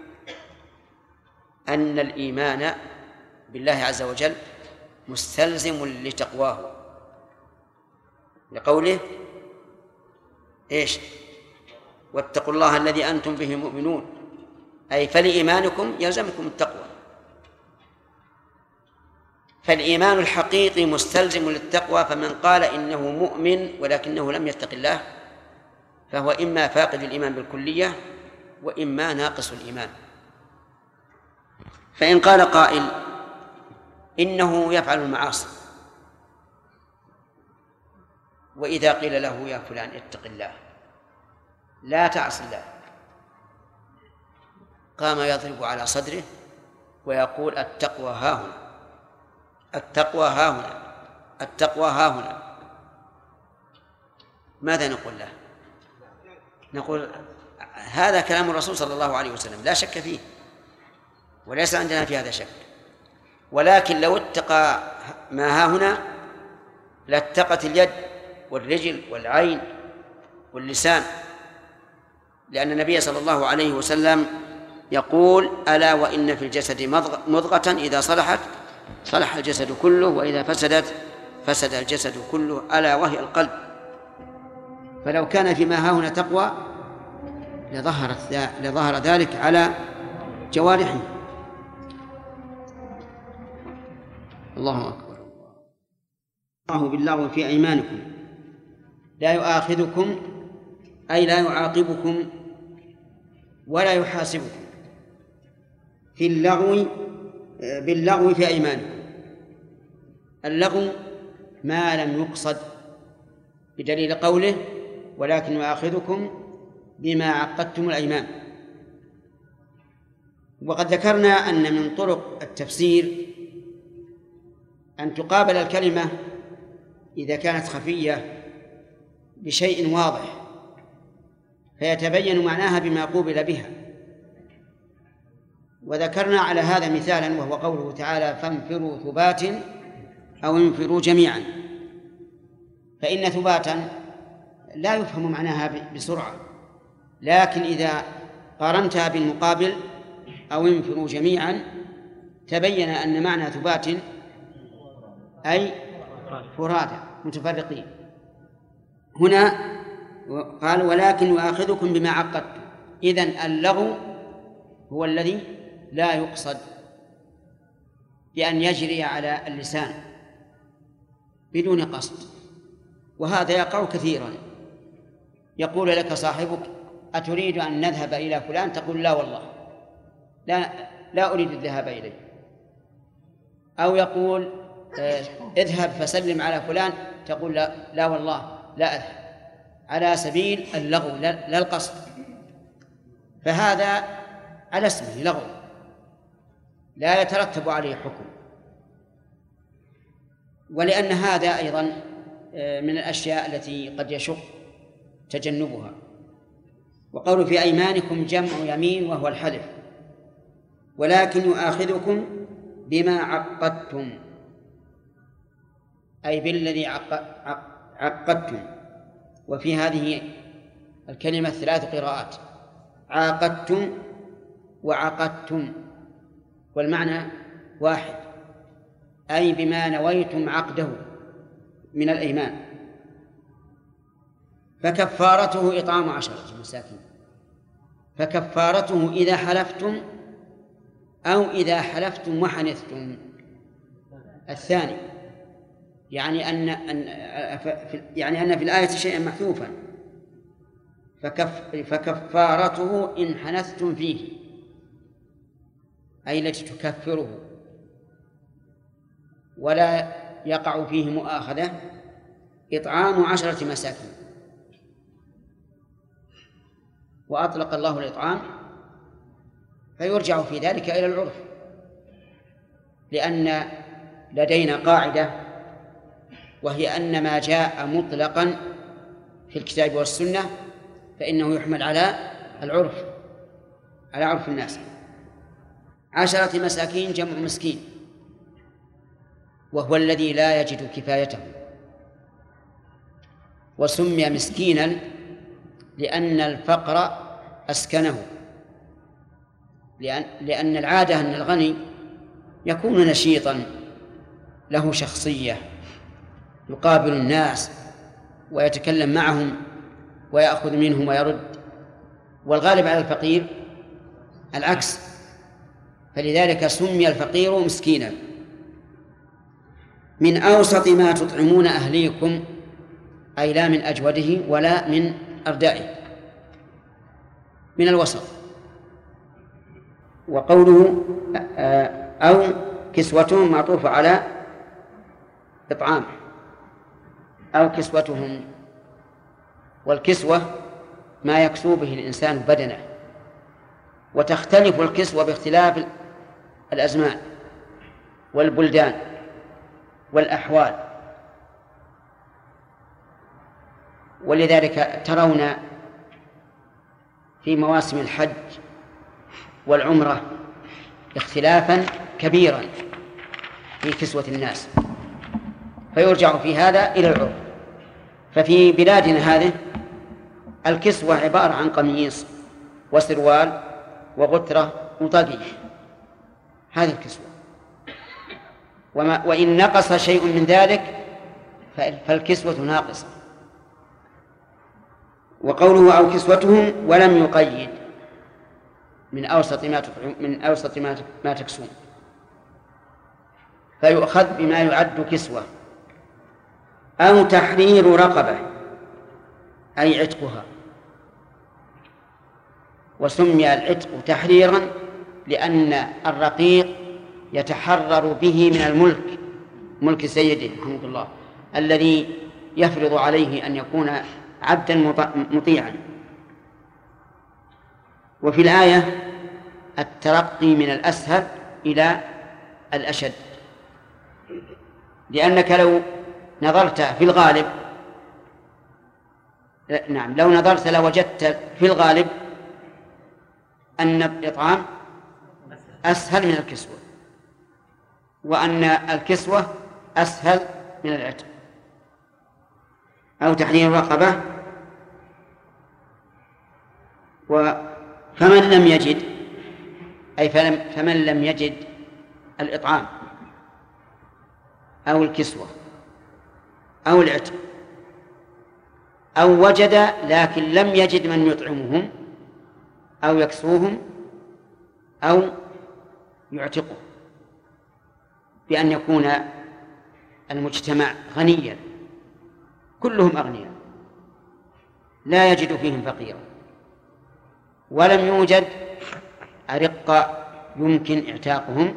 أن الإيمان بالله عز وجل مستلزم لتقواه، لقوله إيش؟ واتقوا الله الذي أنتم به مؤمنون، أي فلإيمانكم يلزمكم التقوى. فالإيمان الحقيقي مستلزم للتقوى، فمن قال إنه مؤمن ولكنه لم يتق الله فهو إما فاقد الإيمان بالكلية وإما ناقص الإيمان. فإن قال قائل إنه يفعل المعاصي، وإذا قيل له يا فلان اتق الله لا تعص الله، قام يضرب على صدره ويقول التقوى ها هنا، التقوى ها هنا، التقوى ها هنا، ماذا نقول له؟ نقول هذا كلام الرسول صلى الله عليه وسلم لا شك فيه وليس عندنا في هذا شك، ولكن لو اتقى ما ها هنا لاتقت اليد والرجل والعين واللسان، لأن النبي صلى الله عليه وسلم يقول ألا وإن في الجسد مضغة إذا صلحت صلح الجسد كله وإذا فسدت فسد الجسد كله ألا وهي القلب. فلو كان فيما ها هنا تقوى لظهر ذلك على جوارحه. الله أكبر. الله باللغو في أيمانكم لا يؤاخذكم أي لا يعاقبكم ولا يحاسبكم في اللغو باللغو في أيمانكم. اللغو ما لم يقصد بدليل قوله ولكن يؤاخذكم بما عقدتم الأيمان. وقد ذكرنا أن من طرق التفسير أن تقابل الكلمة إذا كانت خفية بشيء واضح فيتبين معناها بما قوبل بها. وذكرنا على هذا مثالا وهو قوله تعالى فانفروا ثبات أو انفروا جميعا، فإن ثباتا لا يفهم معناها بسرعة، لكن إذا قارنتها بالمقابل أو انفروا جميعا تبين أن معنى ثبات أي فرادى متفرقين. هنا قال ولكن يؤاخذكم بما عقدتم، إذن اللغو هو الذي لا يقصد بأن يجري على اللسان بدون قصد، وهذا يقع كثيرا. يقول لك صاحبك أتريد أن نذهب إلى فلان؟ تقول لا والله لا أريد الذهاب إليه. أو يقول اذهب فسلم على فلان، تقول لا والله لا أذهب، على سبيل اللغو لا القصد، فهذا على اسمه لغو لا يترتب عليه حكم. ولأن هذا أيضا من الأشياء التي قد يشق تجنبها. وقول في أيمانكم جمع يمين وهو الحلف، ولكن يؤاخذكم بما عقدتم أي بالذي عقدتم. وفي هذه الكلمة 3 قراءات: عاقدتم وعقدتم، والمعنى واحد، أي بما نويتم عقده من الأيمان. فكفارته إطعام 10 مساكين. فكفارته إذا حلفتم أو إذا حلفتم وحنثتم. الثاني يعني أن في الآية شيئا محذوفا، فكفارته إن حنثتم فيه أي التي تكفره ولا يقع فيه مؤاخذة إطعام 10 مساكين. وأطلق الله الإطعام فيرجع في ذلك إلى العرف، لأن لدينا قاعدة وهي أن ما جاء مطلقا في الكتاب والسنة فإنه يحمل على العرف، على عرف الناس. 10 مساكين جمع مسكين، وهو الذي لا يجد كفايته وسمي مسكينا لأن الفقر أسكنه، لأن العادة أن الغني يكون نشيطا له شخصية، يقابل الناس ويتكلم معهم ويأخذ منهم ويرد، والغالب على الفقير العكس، فلذلك سمي الفقير مسكينا. من أوسط ما تطعمون أهليكم، أي لا من أجوده ولا من أردائه، من الوسط. وقوله أو كسوتهم معطوف على إطعام أو كسوتهم، والكسوة ما يكسو به الإنسان بدنه، وتختلف الكسوة باختلاف الأزمان والبلدان والأحوال، ولذلك ترون في مواسم الحج والعمرة اختلافا كبيرا في كسوة الناس، فيرجع في هذا إلى العرف. ففي بلادنا هذه الكسوة عبارة عن قميص وسروال وغترة وطاقية، هذه الكسوة، وإن نقص شيء من ذلك فالكسوة ناقصة. وقوله أو كسوتهم ولم يقيد، من أوسط ما تكسون، فيؤخذ بما يعد كسوة. أو تحرير رقبة أي عتقها، وسمي العتق تحريرا لأن الرقيق يتحرر به من الملك، ملك سيده رحمه الله، الذي يفرض عليه أن يكون عبدا مطيعا. وفي الآية الترقي من الأسهل إلى الأشد، لأنك لو نظرت في الغالب لو نظرت لوجدت في الغالب أن الإطعام أسهل من الكسوة، وأن الكسوة أسهل من العتق. أو تحرير رقبة. فمن لم يجد، أي فمن لم يجد الإطعام أو الكسوة أو العتق، أو وجد لكن لم يجد من يطعمهم أو يكسوهم أو يعتقه، بأن يكون المجتمع غنيا، كلهم أغنياء لا يجد فيهم فقيرا، ولم يوجد أرقة يمكن اعتاقهم،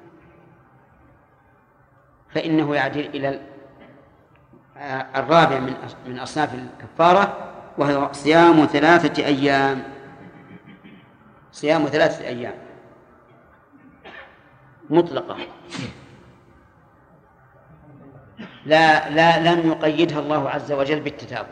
فإنه يعدل إلى الرابع من أصناف الكفارة، وهو صيام 3 أيام. صيام 3 أيام مطلقة، لم يقيدها الله عز وجل بالتتابع.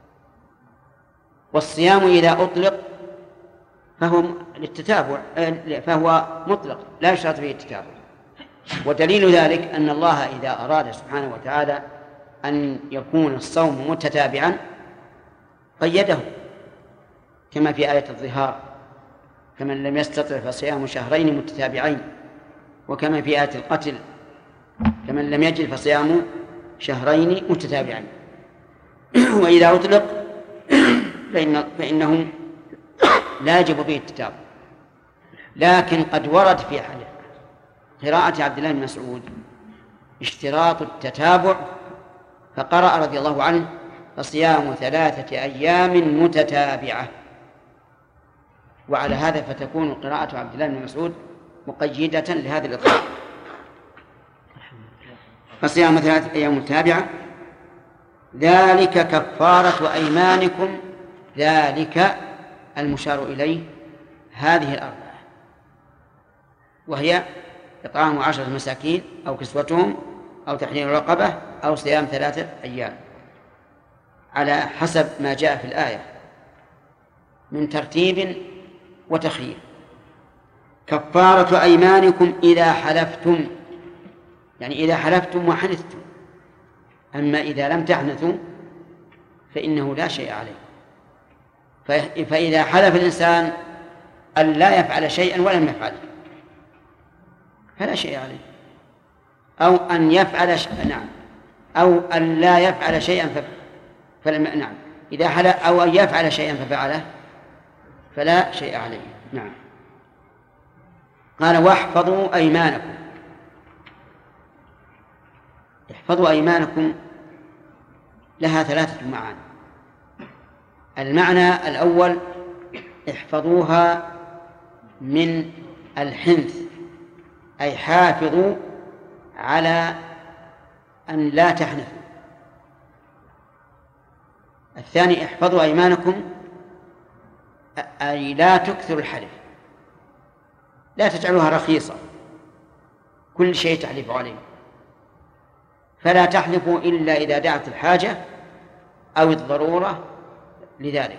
والصيام إذا أطلق فهو للتتابع، فهو مطلق لا يشترط به التتابع. ودليل ذلك أن الله إذا أراد سبحانه وتعالى أن يكون الصوم متتابعا قيده، كما في آية الظهار: فمن لم يستطع فصيام 2 متتابعين، وكما في آية القتل: فمن لم يجد فصيام 2 متتابعين. وإذا أطلق فإنه لا يجب به التتابع. لكن قد ورد في قراءة عبد الله بن مسعود اشتراط التتابع، فقرأ رضي الله عنه: فصيام 3 أيام متتابعة. وعلى هذا فتكون قراءة عبد الله بن مسعود مقيدة لهذا الإطلاق. فصيام 3 أيام متتابعة، ذلك كفارة أيمانكم. ذلك المشار إليه هذه 4، وهي إطعام 10 مساكين أو كسوتهم أو تحرير رقبة أو صيام 3 أيام، على حسب ما جاء في الآية من ترتيب وتخيير. كفارة أيمانكم إذا حلفتم، يعني إذا حلفتم وحنثتم. أما إذا لم تحنثوا فإنه لا شيء عليه. فإذا حلف الإنسان أن لا يفعل شيئا ولم يفعله فلا شيء عليه، أو أن يفعل نعم، أو أن لا يفعل شيئا نعم، إذا حلف أو أن يفعل شيئا ففعله فلا شيء عليه. نعم. قال واحفظوا أيمانكم. احفظوا أيمانكم لها 3 معاني. المعنى الأول احفظوها من الحنث، أي حافظوا على أن لا تحنثوا. الثاني احفظوا أيمانكم أي لا تكثروا الحلف، لا تجعلوها رخيصة كل شيء تحلفوا عليه، فلا تحلفوا إلا إذا دعت الحاجة أو الضرورة لذلك.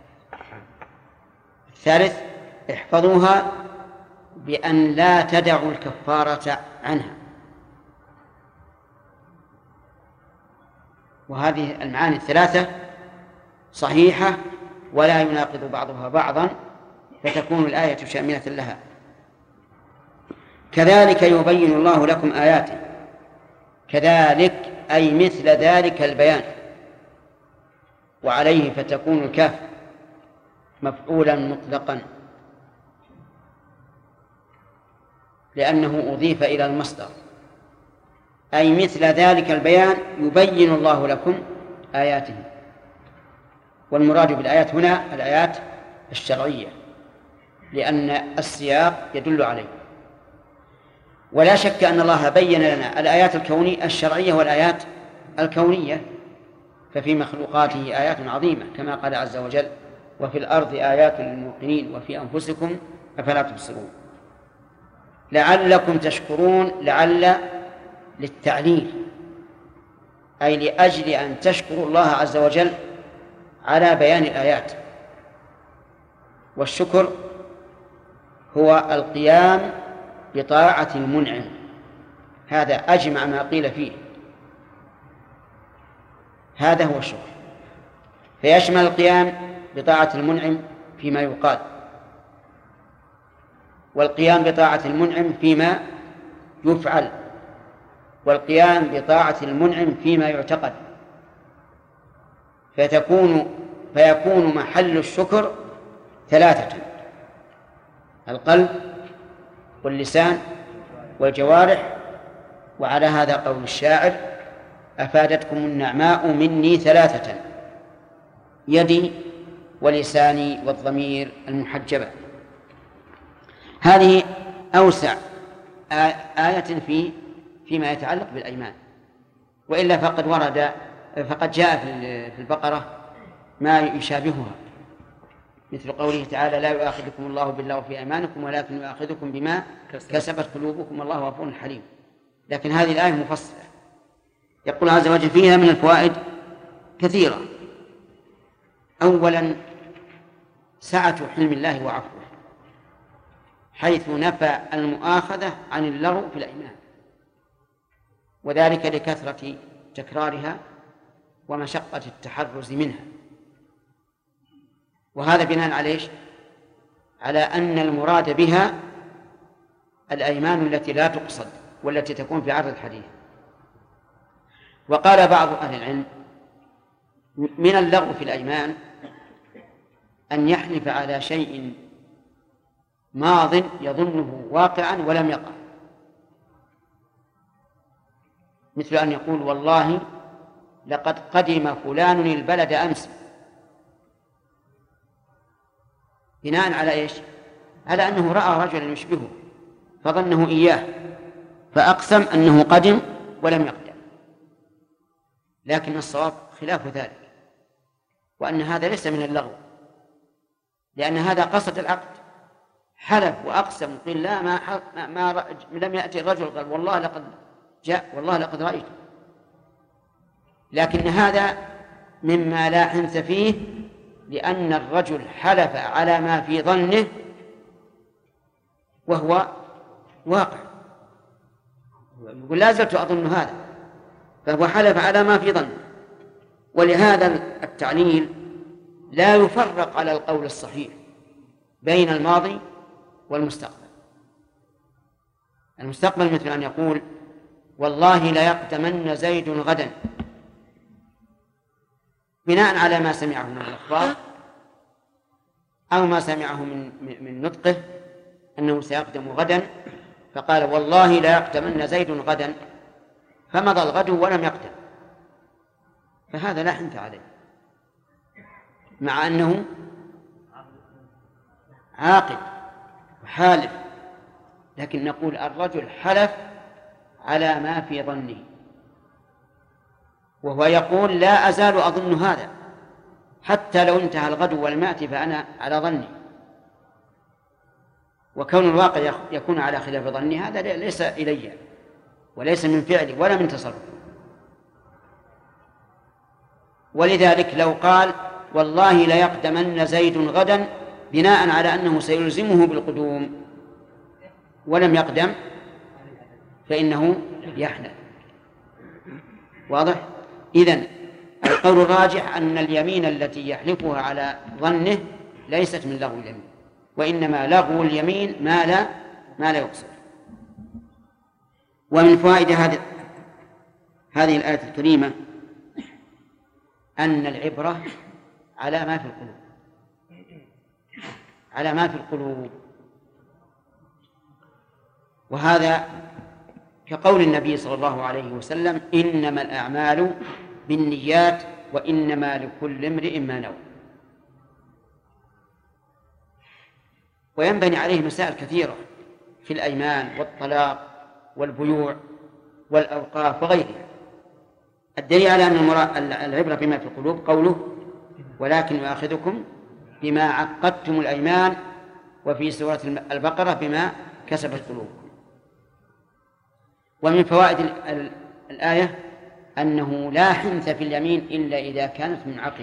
الثالث احفظوها بأن لا تدعوا الكفارة عنها. وهذه المعاني ال3 صحيحة ولا يناقض بعضها بعضا، فتكون الآية شاملة لها. كذلك يبين الله لكم آياته. كذلك أي مثل ذلك البيان، وعليه فتكون الكاف مفعولا مطلقا لأنه أضيف إلى المصدر، أي مثل ذلك البيان يبين الله لكم آياته. والمراد بالآيات هنا الآيات الشرعية، لأن السياق يدل عليه. ولا شك أن الله بين لنا الآيات الشرعية والآيات الكونية، ففي مخلوقاته آيات عظيمة كما قال عز وجل وفي الأرض آيات للموقنين وفي أنفسكم أفلا تبصرون. لعلكم تشكرون، لعل للتعليل، أي لأجل أن تشكروا الله عز وجل على بيان الآيات. والشكر هو القيام بطاعة المنعم، هذا أجمع ما قيل فيه، هذا هو الشكر، فيشمل القيام بطاعة المنعم فيما يقال، والقيام بطاعة المنعم فيما يفعل، والقيام بطاعة المنعم فيما يعتقد. فيكون محل الشكر 3: القلب واللسان والجوارح. وعلى هذا قول الشاعر: أفادتكم النعماء مني 3: يدي ولساني والضمير المحجبة. هذه أوسع آية فيما يتعلق بالأيمان، وإلا فقد جاء في البقرة ما يشابهها، مثل قوله تعالى: لا يؤاخذكم الله باللغو في أيمانكم ولكن يؤاخذكم بما كسبت قلوبكم والله غفور حليم. لكن هذه الآية مفصلة. يقول عز وجل فيها من الفوائد كثيرة. أولا سعة حلم الله وعفوه، حيث نفى المؤاخذة عن اللغو في الأيمان، وذلك لكثرة تكرارها ومشقة التحرز منها. وهذا بناء على أن المراد بها الأيمان التي لا تقصد والتي تكون في عرض الحديث. وقال بعض أهل العلم: من اللغو في الأيمان أن يحلف على شيء ماض يظنه واقعا ولم يقع، مثل أن يقول: والله لقد قدم فلان البلد أمس، بناء على على أنه رأى رجلا يشبهه فظنه إياه فأقسم أنه قدم ولم يقدم. لكن الصواب خلاف ذلك، وأن هذا ليس من اللغو، لأن هذا قصد العقد، حلف وأقسم، قيل لا ما لم يأتي الرجل، قال والله لقد جاء والله لقد رأيته. لكن هذا مما لا حنث فيه، لأن الرجل حلف على ما في ظنه وهو واقع، يقول لا زلت أظن هذا، فهو حلف على ما في ظنه. ولهذا التعليل لا يفرق على القول الصحيح بين الماضي والمستقبل. المستقبل مثل أن يقول والله لا يقدمن زيد غدا، بناء على ما سمعه من الأخبار أو ما سمعه من نطقه أنه سيقدم غدا، فقال والله لا يقدمن زيد غدا، فمضى الغد ولم يقدم، فهذا لا حنث عليه، مع أنه عاقل وحالف، لكن نقول الرجل حلف على ما في ظنه، وهو يقول لا أزال أظن هذا حتى لو انتهى الغد ولم يأتي فأنا على ظني. وكون الواقع يكون على خلاف ظني هذا ليس إلي وليس من فعلي ولا من تصرفي. ولذلك لو قال والله لا يقدمن زيد غدا بناء على أنه سيلزمه بالقدوم ولم يقدم فإنه يحنث. واضح؟ إذن القول الراجح أن اليمين التي يحلفها على ظنه ليست من لغو اليمين، وإنما لغو اليمين ما لا يقصد. ومن فوائد هذه الآية الكريمة أن العبرة على ما في القلوب، على ما في القلوب، وهذا كقول النبي صلى الله عليه وسلم إنما الأعمال بالنيات وإنما لكل امرئ ما نوى. وينبني عليه مسائل كثيرة في الأيمان والطلاق والبيوع والأوقاف وغيرها. الدليل على أن العبرة بما في القلوب قوله ولكن يؤاخذكم بما عقدتم الأيمان، وفي سورة البقرة بما كسبت قلوبكم. ومن فوائد الآية أنه لا حنث في اليمين إلا إذا كانت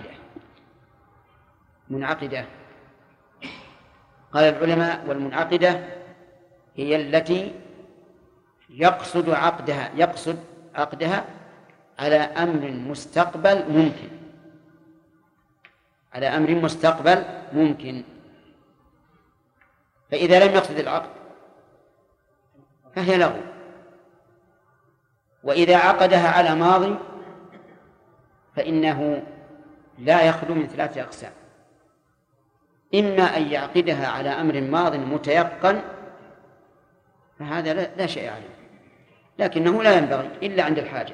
منعقدة. قال العلماء والمنعقدة هي التي يقصد عقدها على أمر مستقبل ممكن، فإذا لم يقصد العقد فهي لغو. وإذا عقدها على ماضي فإنه لا يخلو من 3 أقسام: إما أن يعقدها على أمر ماض متيقن، فهذا لا شيء عليه، لكنه لا ينبغي إلا عند الحاجة،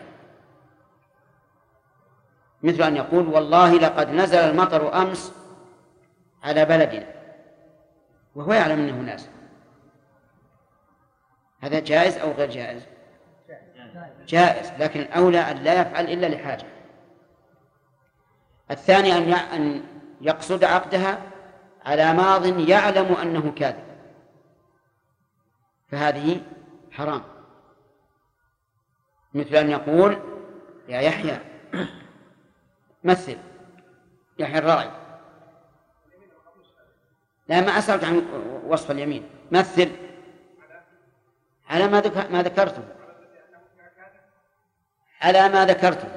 مثل أن يقول والله لقد نزل المطر أمس على بلدنا، وهو يعلم أنه نازل. هذا جائز أو غير جائز؟ جائز، لكن الأولى أن لا يفعل إلا لحاجة. الثاني أن يقصد عقدها على ماض يعلم أنه كاذب، فهذه حرام، مثل أن يقول يا يحيى مثل، يحيى الراعي، لا ما أسألت عن وصف اليمين، مثل على ما ذكرته، على ما ذكرته.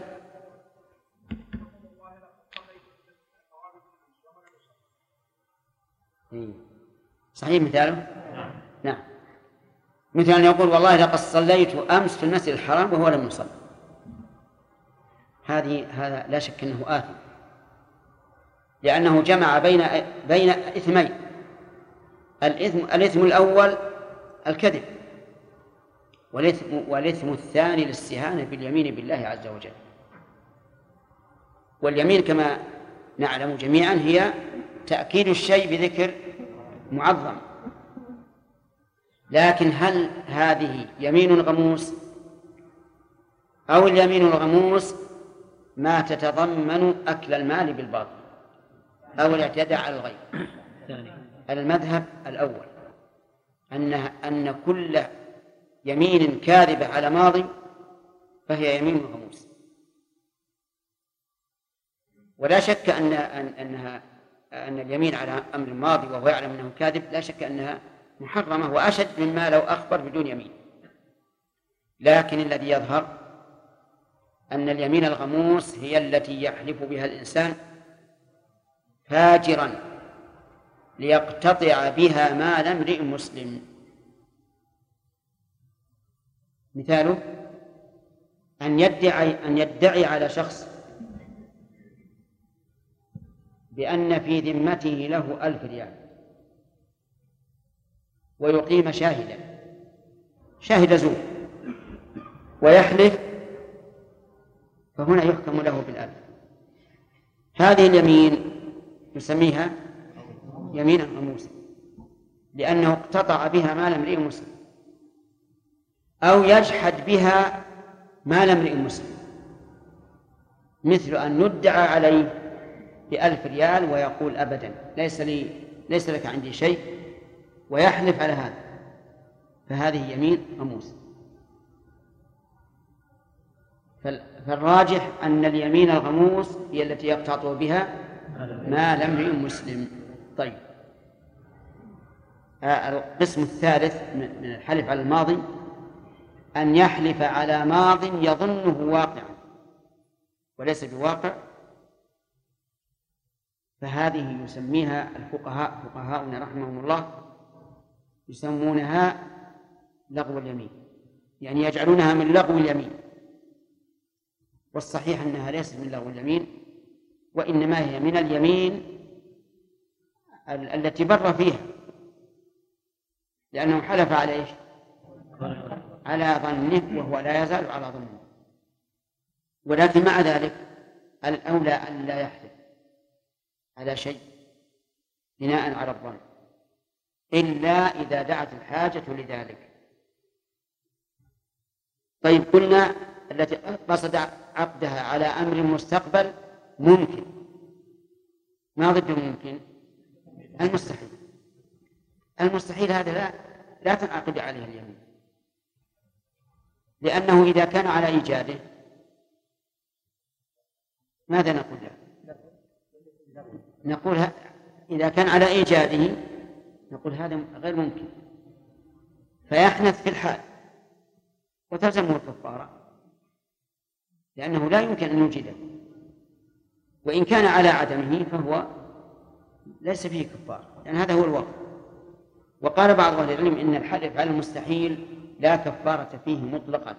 صحيح مثاله؟ نعم. مثل أن يقول والله لقد صليت أمس في المسجد الحرام وهو لم يصلي، هذا لا شك أنه آثم، لأنه جمع بين إثمين: الإثم الأول الكذب، والإثم الثاني الاستهانة باليمين بالله عز وجل. واليمين كما نعلم جميعا هي تأكيد الشيء بذكر معظم، لكن هل هذه يمين غموس أو اليمين الغموس ما تتضمن أكل المال بالباطل أو الاعتداء على الغير؟ المذهب الأول أن كل يمين كاذبة على ماضي فهي يمين غموس، ولا شك أن اليمين على أمر ماضي وهو يعلم أنه كاذب لا شك أنها محرمة وأشد مما لو أخبر بدون يمين. لكن الذي يظهر أن اليمين الغموس هي التي يحلف بها الإنسان فاجرا ليقتطع بها مال امرئ مسلم. مثاله أن يدعي على شخص بأن في ذمته له 1000 ريال ويقيم شاهد زور ويحلف، فهنا يحكم له ب1,000. هذه اليمين نسميها يمينا غموسا لأنه اقتطع بها مال امرئ مسلم، أو يجحد بها مال امرئ مسلم، مثل أن يدعى عليه ب1,000 ريال ويقول أبدا ليس لك عندي شيء ويحلف على هذا، فهذه يمين غموس. فالراجح أن اليمين الغموس هي التي يقتطع بها مال امرئ مسلم. طيب، القسم الثالث من الحلف على الماضي أن يحلف على ماض يظنه واقعا وليس بواقع، فهذه يسميها فقهاؤنا رحمهم الله يسمونها لغو اليمين، يعني يجعلونها من لغو اليمين، والصحيح أنها ليست من لغو اليمين، وإنما هي من اليمين التي بر فيها، لأنه حلف على إيش؟ على ظنه وهو لا يزال على ظنه. ولكن مع ذلك الأولى أن لا يحلف على شيء بناء على الظن إلا إذا دعت الحاجة لذلك. طيب، قلنا التي قصد عقدها على أمر مستقبل ممكن، ما ضد ممكن؟ المستحيل هذا لا تنعقد عليه اليمين، لأنه إذا كان على إيجاده ماذا نقول له؟ نقول إذا كان على إيجاده نقول هذا غير ممكن، فيحنث في الحال وتلزمه الكفارة، لأنه لا يمكن أن يوجده، وإن كان على عدمه فهو ليس فيه كفارة، لأن هذا هو الواقع. وقال بعض أهل العلم إن الحلف على المستحيل لا كفارة فيه مطلقا،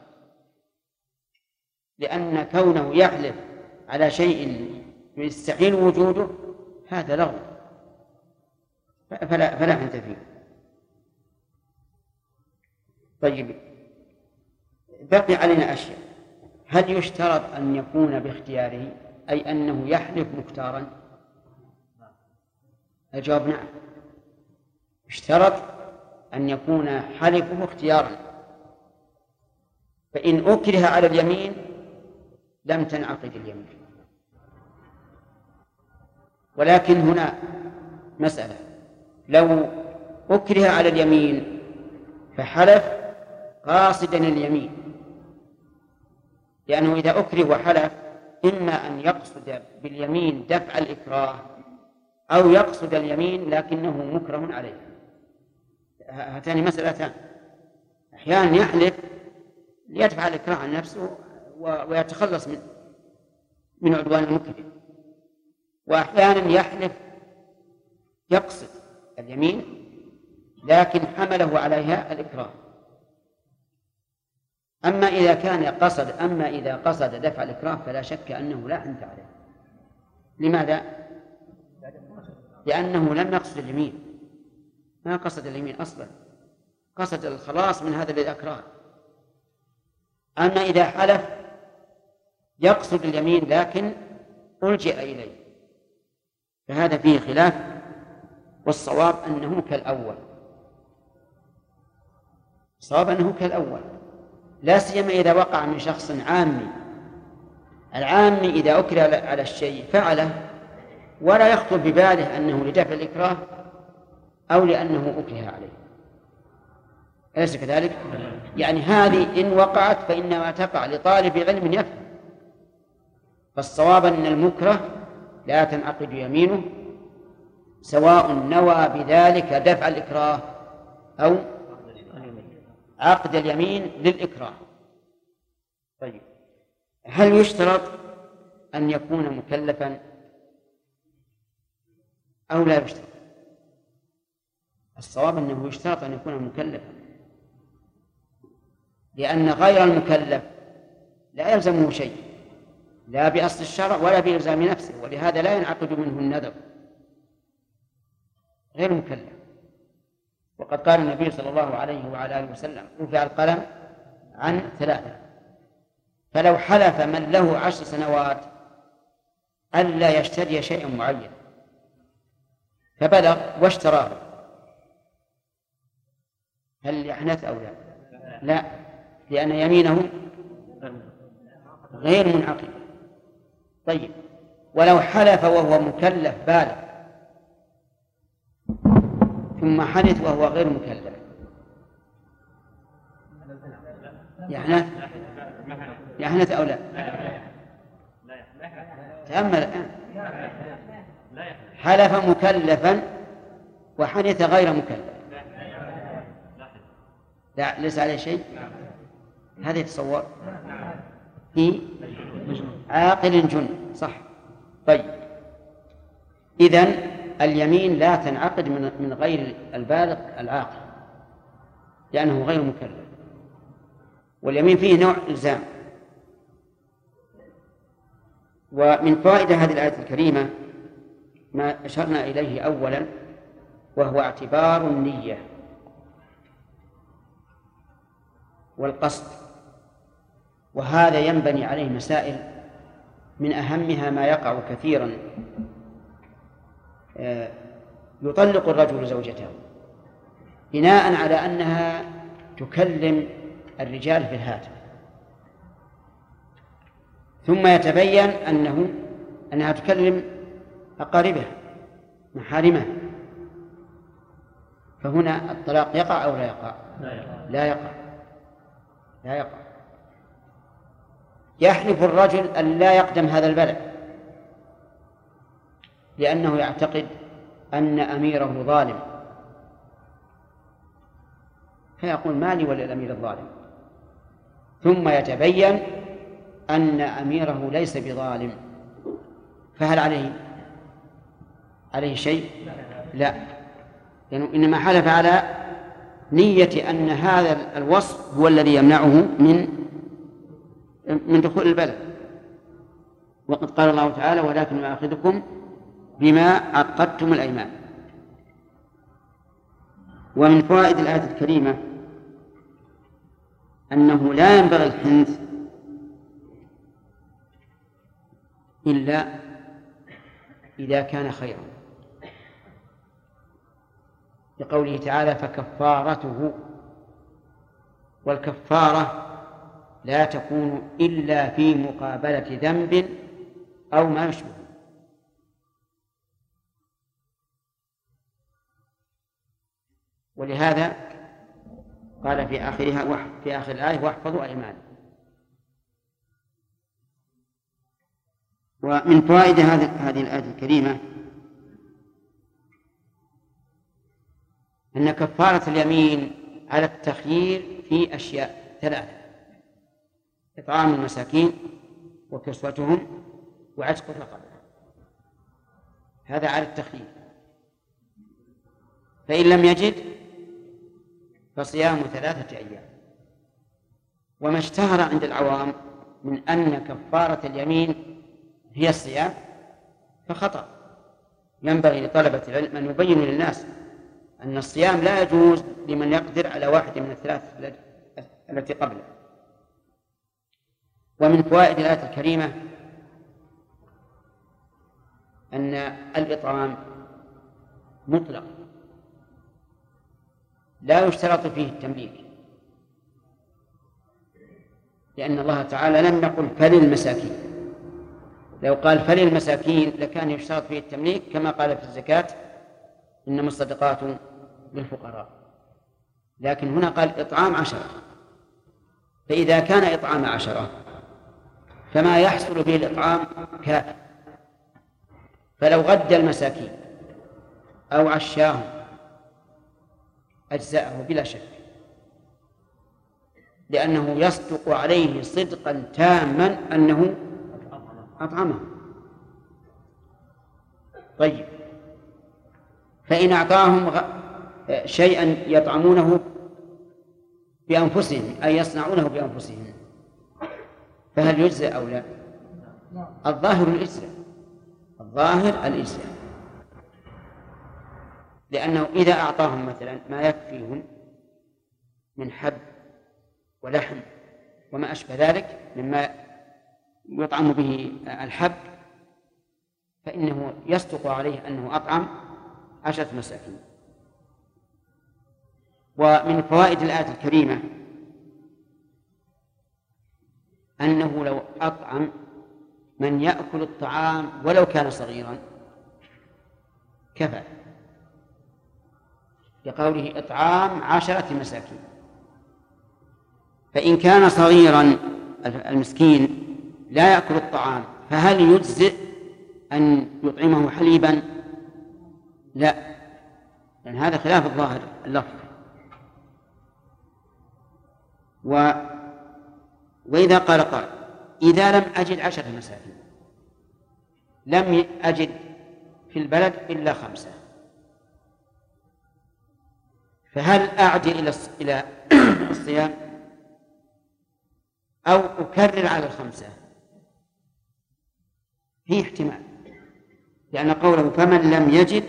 لأن كونه يحلف على شيء يستحيل وجوده هذا لغو، فلا حنث فيه. طيب، بقي علينا أشياء. هل يشترط أن يكون باختياره، أي أنه يحلف مختارا؟ الجواب نعم، يشترط أن يكون حلفه اختيارا، فإن أكره على اليمين لم تنعقد اليمين. ولكن هنا مسألة، لو أكره على اليمين فحلف قاصدا اليمين، لأنه إذا أكره وحلف إما أن يقصد باليمين دفع الإكراه أو يقصد اليمين لكنه مكره عليه. هاتان مسألتان، أحيانا يحلف ليدفع الإكراه عن نفسه ويتخلص من عدوان المكره، وأحيانا يحلف يقصد اليمين لكن حمله عليها الإكراه. أما إذا قصد دفع الإكراه فلا شك أنه لا حنث عليه. لماذا؟ لأنه لم يقصد اليمين، ما قصد اليمين أصلا، قصد الخلاص من هذا الإكراه. أما إذا حلف يقصد اليمين لكن ألجئ إليه فهذا فيه خلاف، والصواب أنه كالأول. الصواب أنه كالأول، لا سيما إذا وقع من شخص عامي. العامي إذا أكره على الشيء فعله ولا يخطر بباله أنه لدفع الإكراه أو لأنه أكره عليه، أليس كذلك؟ يعني هذه إن وقعت فإنما تقع لطالب علم يفهم. فالصواب أن المكره لا تنعقد يمينه سواء نوى بذلك دفع الإكراه أو عقد اليمين للإكراه. طيب، هل يشترط أن يكون مكلفا أو لا يشترط؟ الصواب أنه يشترط أن يكون مكلفا، لأن غير المكلف لا يلزمه شيء، لا بأصل الشرع ولا بإلزام نفسه، ولهذا لا ينعقد منه النذر. غير مكلف. وقد قال النبي صلى الله عليه وعلى آله وسلم: رفع القلم عن 3، فلو حلف من له 10 سنوات ألا يشتري شيئا معين فبلغ واشتراه، هل يحنث أو لا؟ لا، لأن يمينه غير منعقد. طيب، ولو حلف وهو مكلف بالغ ثم حنث وهو غير مكلف يحنث أو لا؟ تأمل الآن، حلف مكلفا وحنث غير مكلف، لا ليس عليه شيء. هذا يتصور في عاقل جن، صح؟ طيب، إذن اليمين لا تنعقد من غير البالغ العاقل لأنه غير مكلف، واليمين فيه نوع إلزام. ومن فائدة هذه الآية الكريمة ما أشرنا إليه أولا، وهو اعتبار النية والقصد، وهذا ينبني عليه مسائل، من أهمها ما يقع كثيرا: يطلق الرجل زوجته بناء على أنها تكلم الرجال في الهاتف، ثم يتبين أنها تكلم أقاربها محارمها، فهنا الطلاق يقع أو لا يقع؟ لا يقع. يحلف الرجل أن لا يقدم هذا البلد لأنه يعتقد أن أميره ظالم، فيقول: مالي وللأمير الظالم، ثم يتبين أن أميره ليس بظالم، فهل عليه شيء؟ لا، لأنه إنما حلف على نية أن هذا الوصف هو الذي يمنعه من دخول البلد. وقد قال الله تعالى: ولكن يؤاخذكم بما عقدتم الأيمان. ومن فوائد الآية الكريمة أنه لا ينبغي الحنث إلا إذا كان خيرا، لقوله تعالى: فكفارته. والكفارة لا تكون إلا في مقابلة ذنب أو ما يشبه. ولهذا قال في آخر الآية: واحفظوا أيمانكم. ومن فوائد هذه الآية الكريمة أن كفارة اليمين على التخيير في أشياء 3: إطعام المساكين وكسوتهم وعتق الرقبة، هذا على التخيير. فإن لم يجد فصيام 3 أيام. وما اشتهر عند العوام من أن كفارة اليمين هي الصيام فخطأ. ينبغي لطلبة العلم أن يبينوا للناس أن الصيام لا يجوز لمن يقدر على واحد من ال3 التي قبله. ومن فوائد الآية الكريمة أن الإطعام مطلق لا يشترط فيه التمليك، لأن الله تعالى لم يقل فللمساكين. لو قال فللمساكين لكان يشترط فيه التمليك، كما قال في الزكاة: إنما الصدقات للفقراء. لكن هنا قال إطعام 10، فإذا كان إطعام 10 فما يحصل به الإطعام كافٍ. فلو غدى المساكين أو عشاهم أجزاءه بلا شك، لأنه يصدق عليه صدقا تاما أنه أطعمه. طيب، فإن أعطاهم شيئا يطعمونه بأنفسهم أي يصنعونه بأنفسهم فهل يجزى أو لا؟ الظاهر الإجزاء، الظاهر الإجزاء، لأنه إذا أعطاهم مثلا ما يكفيهم من حب ولحم وما أشبه ذلك مما يطعم به الحب فإنه يصدق عليه أنه أطعم 10 مساكين. ومن فوائد الآية الكريمة أنه لو أطعم من يأكل الطعام ولو كان صغيرا كفى، لقوله إطعام 10 مساكين. فإن كان صغيرا المسكين لا يأكل الطعام فهل يجزئ أن يطعمه حليبا؟ لا، لأن هذا خلاف الظاهر اللفظ. وإذا قال قائل إذا لم أجد 10 مساكين، لم أجد في البلد إلا 5، فهل أعجل إلى الصيام أو أكرر على 5؟ فيه احتمال، لأن قوله فمن لم يجد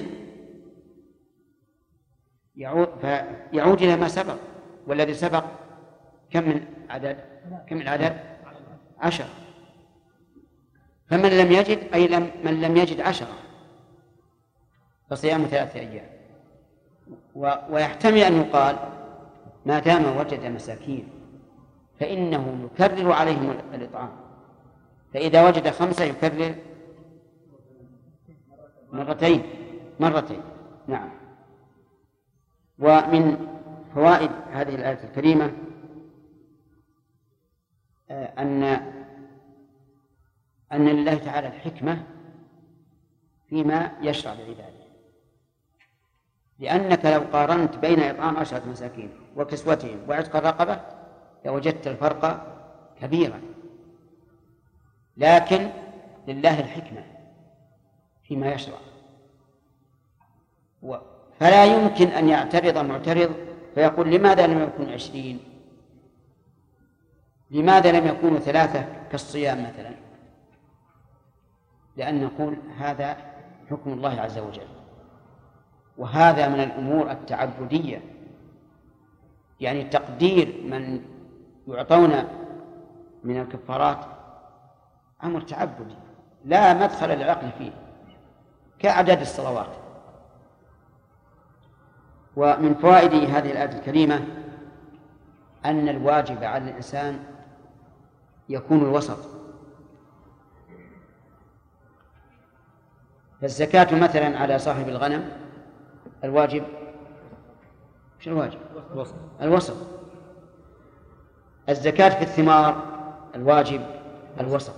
يعود إلى ما سبق، والذي سبق كم العدد 10، فمن لم يجد أي من لم يجد 10 فصيام 3 أيام. ويحتمل أن يقال ما دام وجد مساكين فإنه يكرر عليهم الإطعام، فإذا وجد 5 يكرر مرتين. نعم. ومن فوائد هذه الآية الكريمة أن لله تعالى الحكمة فيما يشرع لعباده، لأنك لو قارنت بين إطعام 10 مساكين وكسوتهم وعتق الرقبة لوجدت الفرق كبيرا، لكن لله الحكمة فيما يشرع، فلا يمكن أن يعترض معترض فيقول لماذا لم يكن 20؟ لماذا لم يكونوا 3 كالصيام مثلا؟ لأن نقول هذا حكم الله عز وجل، وهذا من الأمور التعبدية، يعني تقدير من يعطون من الكفارات أمر تعبدي لا مدخل للعقل فيه كأعداد الصلوات. ومن فوائد هذه الآية الكريمة أن الواجب على الإنسان يكون الوسط، فالزكاة مثلا على صاحب الغنم الواجب شو الواجب؟ الوسط. الزكاة في الثمار الواجب الوسط.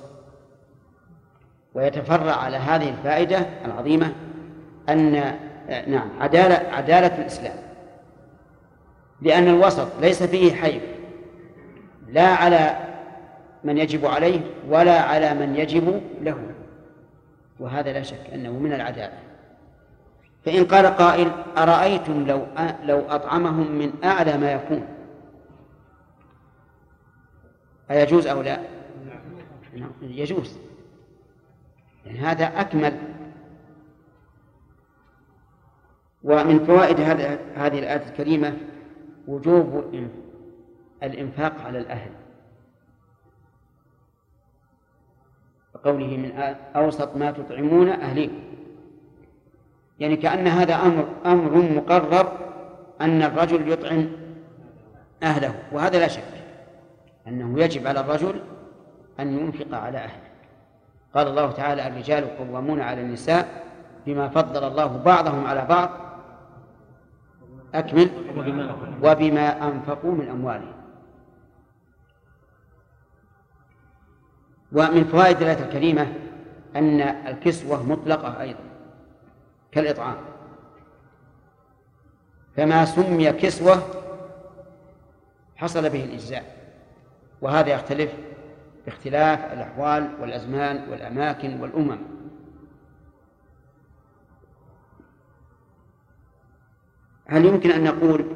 ويتفرع على هذه الفائدة العظيمة أن عدالة الإسلام، لأن الوسط ليس فيه حيف لا على من يجب عليه ولا على من يجب له، وهذا لا شك أنه من العدالة. فإن قال قائل أرأيتم لو أطعمهم من أعلى ما يكون أيجوز أو لا؟ يجوز، يعني هذا أكمل. ومن فوائد هذه الآية الكريمة وجوب الإنفاق على الأهل، بقوله من أوسط ما تطعمون أهليكم، يعني كأن هذا أمر مقرر أن الرجل يطعم أهله، وهذا لا شك أنه يجب على الرجل أن ينفق على أهله. قال الله تعالى الرجال قوامون على النساء بما فضل الله بعضهم على بعض أكمل وبما أنفقوا من أموالهم. ومن فوائد الآية الكريمة أن الكسوة مطلقة أيضا كالإطعام، فما سمي كسوة حصل به الإجزاء، وهذا يختلف باختلاف الأحوال والأزمان والأماكن والأمم. هل يمكن أن نقول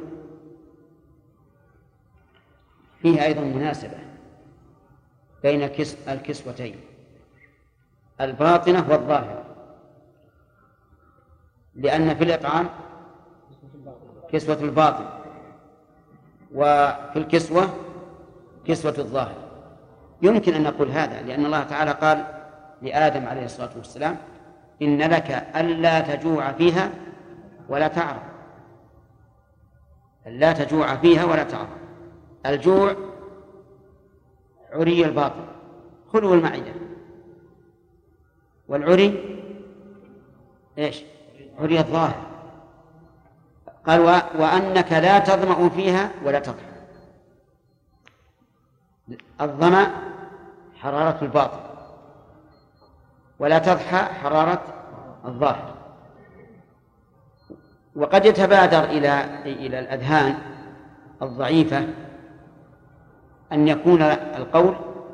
فيه أيضا مناسبة بين الكسوتين الباطنة والظاهرة؟ لأن في الإطعام كسوة الباطن، وفي الكسوة كسوة الظاهر. يمكن أن نقول هذا لأن الله تعالى قال لآدم عليه الصلاة والسلام: إن لك ألا تجوع فيها ولا تعرى. ألا تجوع فيها ولا تعرى. الجوع عري الباطن، خلو المعدة، والعري إيش؟ عري الظاهر. قال وأنك لا تظمأ فيها ولا تضحى. الظمأ حرارة الباطن، ولا تضحى حرارة الظاهر. وقد يتبادر إلى الأذهان الضعيفة أن يكون القول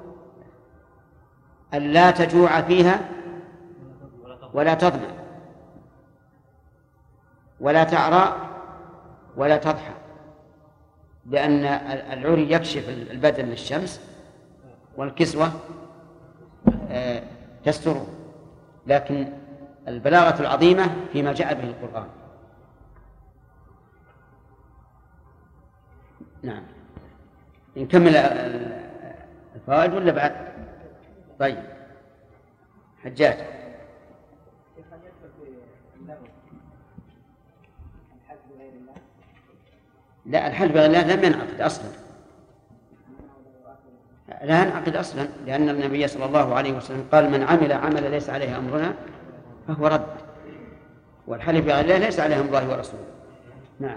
أن لا تجوع فيها ولا تظمأ ولا تعرى ولا تضحى، لأن العري يكشف البدن للشمس والكسوة تستره. لكن البلاغة العظيمة فيما جاء به القرآن. نعم، نكمل الفوائد ولا بعد؟ طيب، حجاج. لا، الحلف بغير الله لم ينعقد أصلا، لا ينعقد أصلا، لأن النبي صلى الله عليه وسلم قال: من عمل عملا ليس عليه أمرنا فهو رد. والحلف بغير الله ليس عليه أمر الله ورسوله. نعم.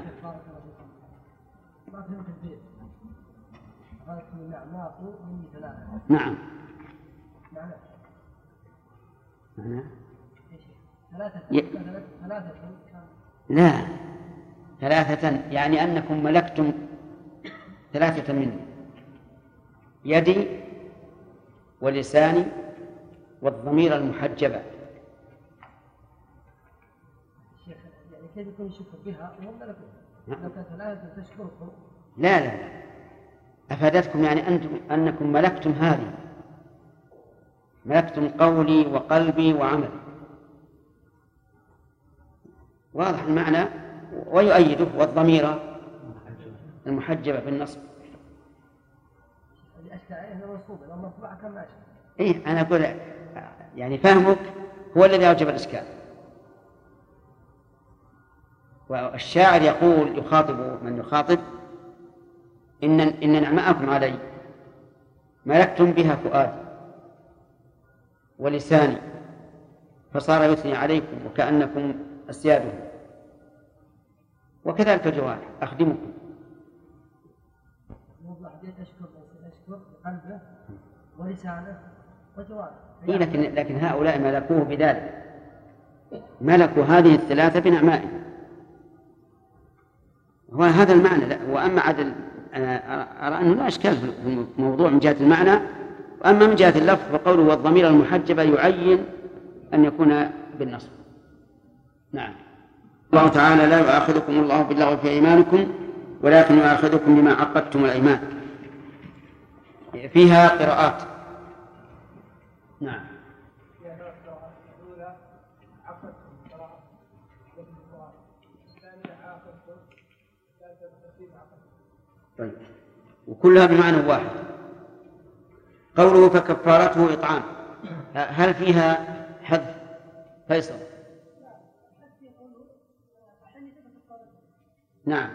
نعم. لا، ثلاثة يعني أنكم ملكتم ثلاثة مني: يدي ولساني والضمير المحجبة. يعني كيف يكون يشكر بها وهم ملكوها؟ لو كان ثلاثة تشكركم. لا لا لا، أفادتكم يعني أنكم ملكتم هذه، ملكتم قولي وقلبي وعملي. واضح المعنى. ويؤيده والضمير المحجبة بالنصب. إيه، أنا أقول يعني فهمك هو الذي أوجب الإشكال. والشاعر يقول يخاطب من يخاطب: إن نعماءكم علي ملكتم بها فؤادي ولساني فصار يثني عليكم وكأنكم أسياده، وكذلك الجوارح أخدمكم. أشكر قلبه ولسانه وجوارحه. لكن هؤلاء ملكوه بذلك، ملكوا هذه الثلاثة بنعمائه. وهذا المعنى. لا. وأما عدل أنا أرى أنه لا إشكال في الموضوع من جهة المعنى، وأما من جهة اللفظ فقوله والضمير المحجبة يعين أن يكون بالنصب. نعم. الله تعالى: لا يؤاخذكم الله باللغو في أيمانكم ولكن يؤاخذكم بما عقدتم الأيمان. فيها قراءات. نعم. طيب، وكلها بمعنى واحد. قوله فكفارته إطعام، هل فيها حذف فيصل؟ نعم،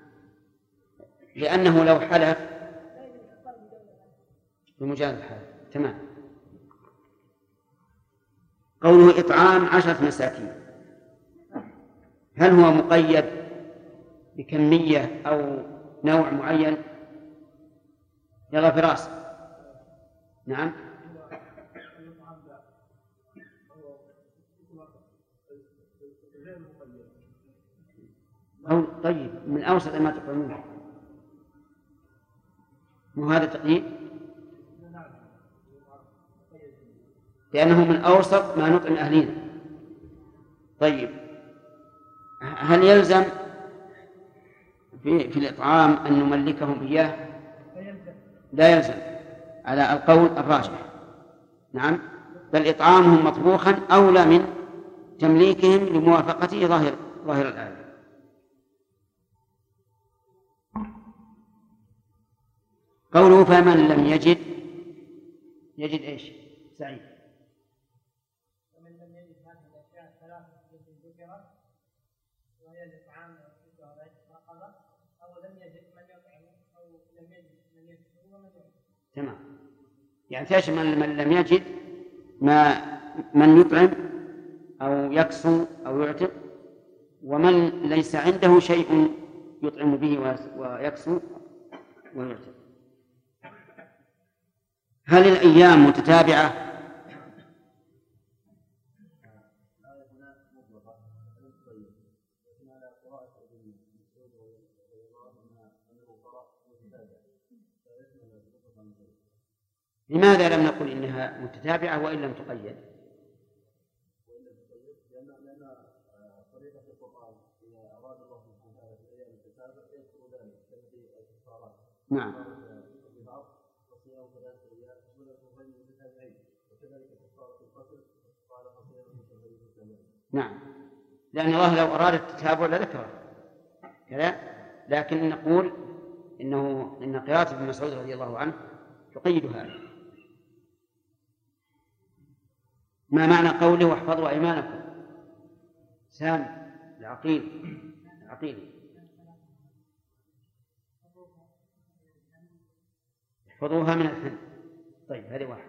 لأنه لو حلف بمجرد الحلف. تمام. قوله إطعام 10 مساكين، هل هو مقيد بكمية أو نوع معين؟ يلا فراس. نعم. أو طيب، من أوسط ما تقولون، مو هذا تقييد؟ لأنه من أوسط ما نطعم أهلينا. طيب، هل يلزم في الإطعام أن نملكهم إياه؟ لا يلزم على القول الراجح. نعم، بل إطعامهم مطبوخا أولى من تمليكهم لموافقة ظاهر الآية. قوله فمن لم يجد إيش؟ سعيد. ومن لم يجد هذه الأشياء الثلاثة التي ذكرت وهي الإطعام والكسوة والرقبة، أو لم يجد من يطعم، أو لم يجد من يكسو ومن يطعم. تمام، يعني تشمل من لم يجد من يطعم أو يكسو أو يعتق، ومن ليس عنده شيء يطعم به ويكسو ويعتق. هل الأيام متتابعة؟ لماذا لم نقل إنها متتابعة وإن لم تقيد؟ نعم. نعم، لأن الله لو أراد التتابع لذكره كذا، لكن نقول إن قراءة ابن مسعود رضي الله عنه تقيد هذا. ما معنى قوله واحفظوا أيمانكم؟ سامي العقيل احفظوها من الحن. طيب، هذه واحد،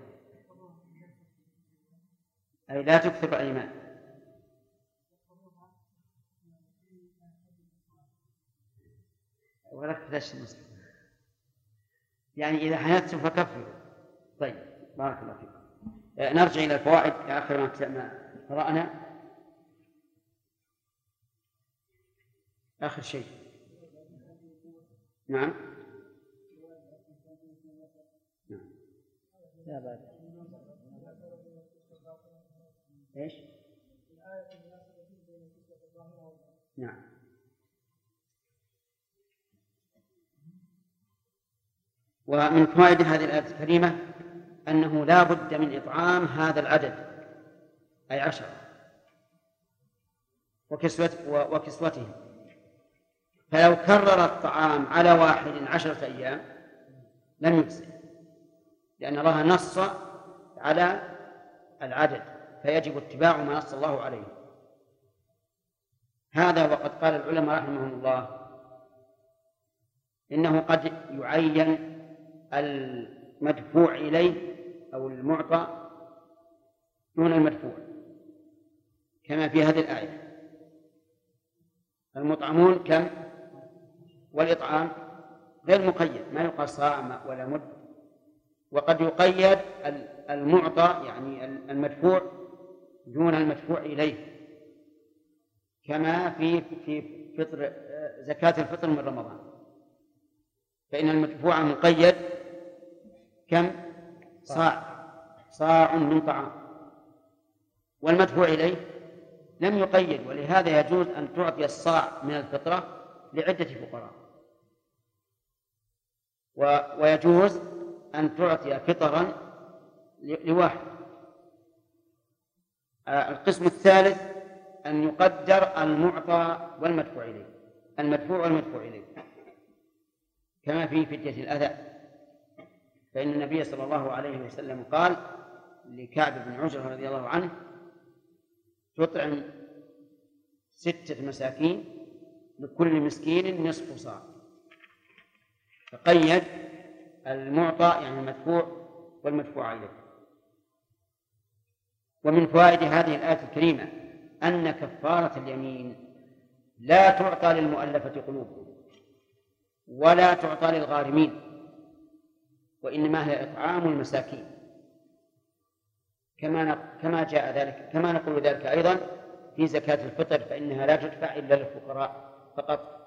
أي لا تكثر الأيمان. يعني إذا حنثتم فكفروا. طيب، بارك الله فيكم. نرجع إلى الفوائد آخر ما قرأنا. آخر شيء. نعم. لا بعد. إيش؟ نعم. ومن فوائد هذه الآية الكريمة أنه لا بد من إطعام هذا العدد، أي 10، وكسوتهم. فلو كرر الطعام على واحد 10 أيام لم يجزئ، لأن الله نص على العدد، فيجب اتباع ما نص الله عليه. هذا وقد قال العلماء رحمهم الله إنه قد يعين المدفوع إليه أو المعطى دون المدفوع، كما في هذه الآية. المطعمون كم؟ والإطعام غير مقيد، ما يقال صاع ولا مد. وقد يقيد المعطى يعني المدفوع دون المدفوع إليه، كما في فطر زكاة الفطر من رمضان، فإن المدفوع مقيد كم؟ صاع من طعام، والمدفوع إليه لم يقيد. ولهذا يجوز أن تعطي الصاع من الفطرة لعدة فقراء، ويجوز أن تعطي فطرا لواحد. القسم الثالث أن يقدر المعطى والمدفوع إليه، المدفوع والمدفوع إليه، كما في فدية الأذى. فإن النبي صلى الله عليه وسلم قال لكعب بن عجرة رضي الله عنه: تطعم 6 مساكين لكل مسكين نصف صاع. فقيد المعطى يعني المدفوع والمدفوع إليه. ومن فوائد هذه الآية الكريمة أن كفارة اليمين لا تعطى للمؤلفة قلوبهم ولا تعطى للغارمين، وإنما هي إطعام المساكين، كما جاء ذلك، كما نقول ذلك أيضا في زكاة الفطر، فإنها لا تدفع إلا للفقراء فقط.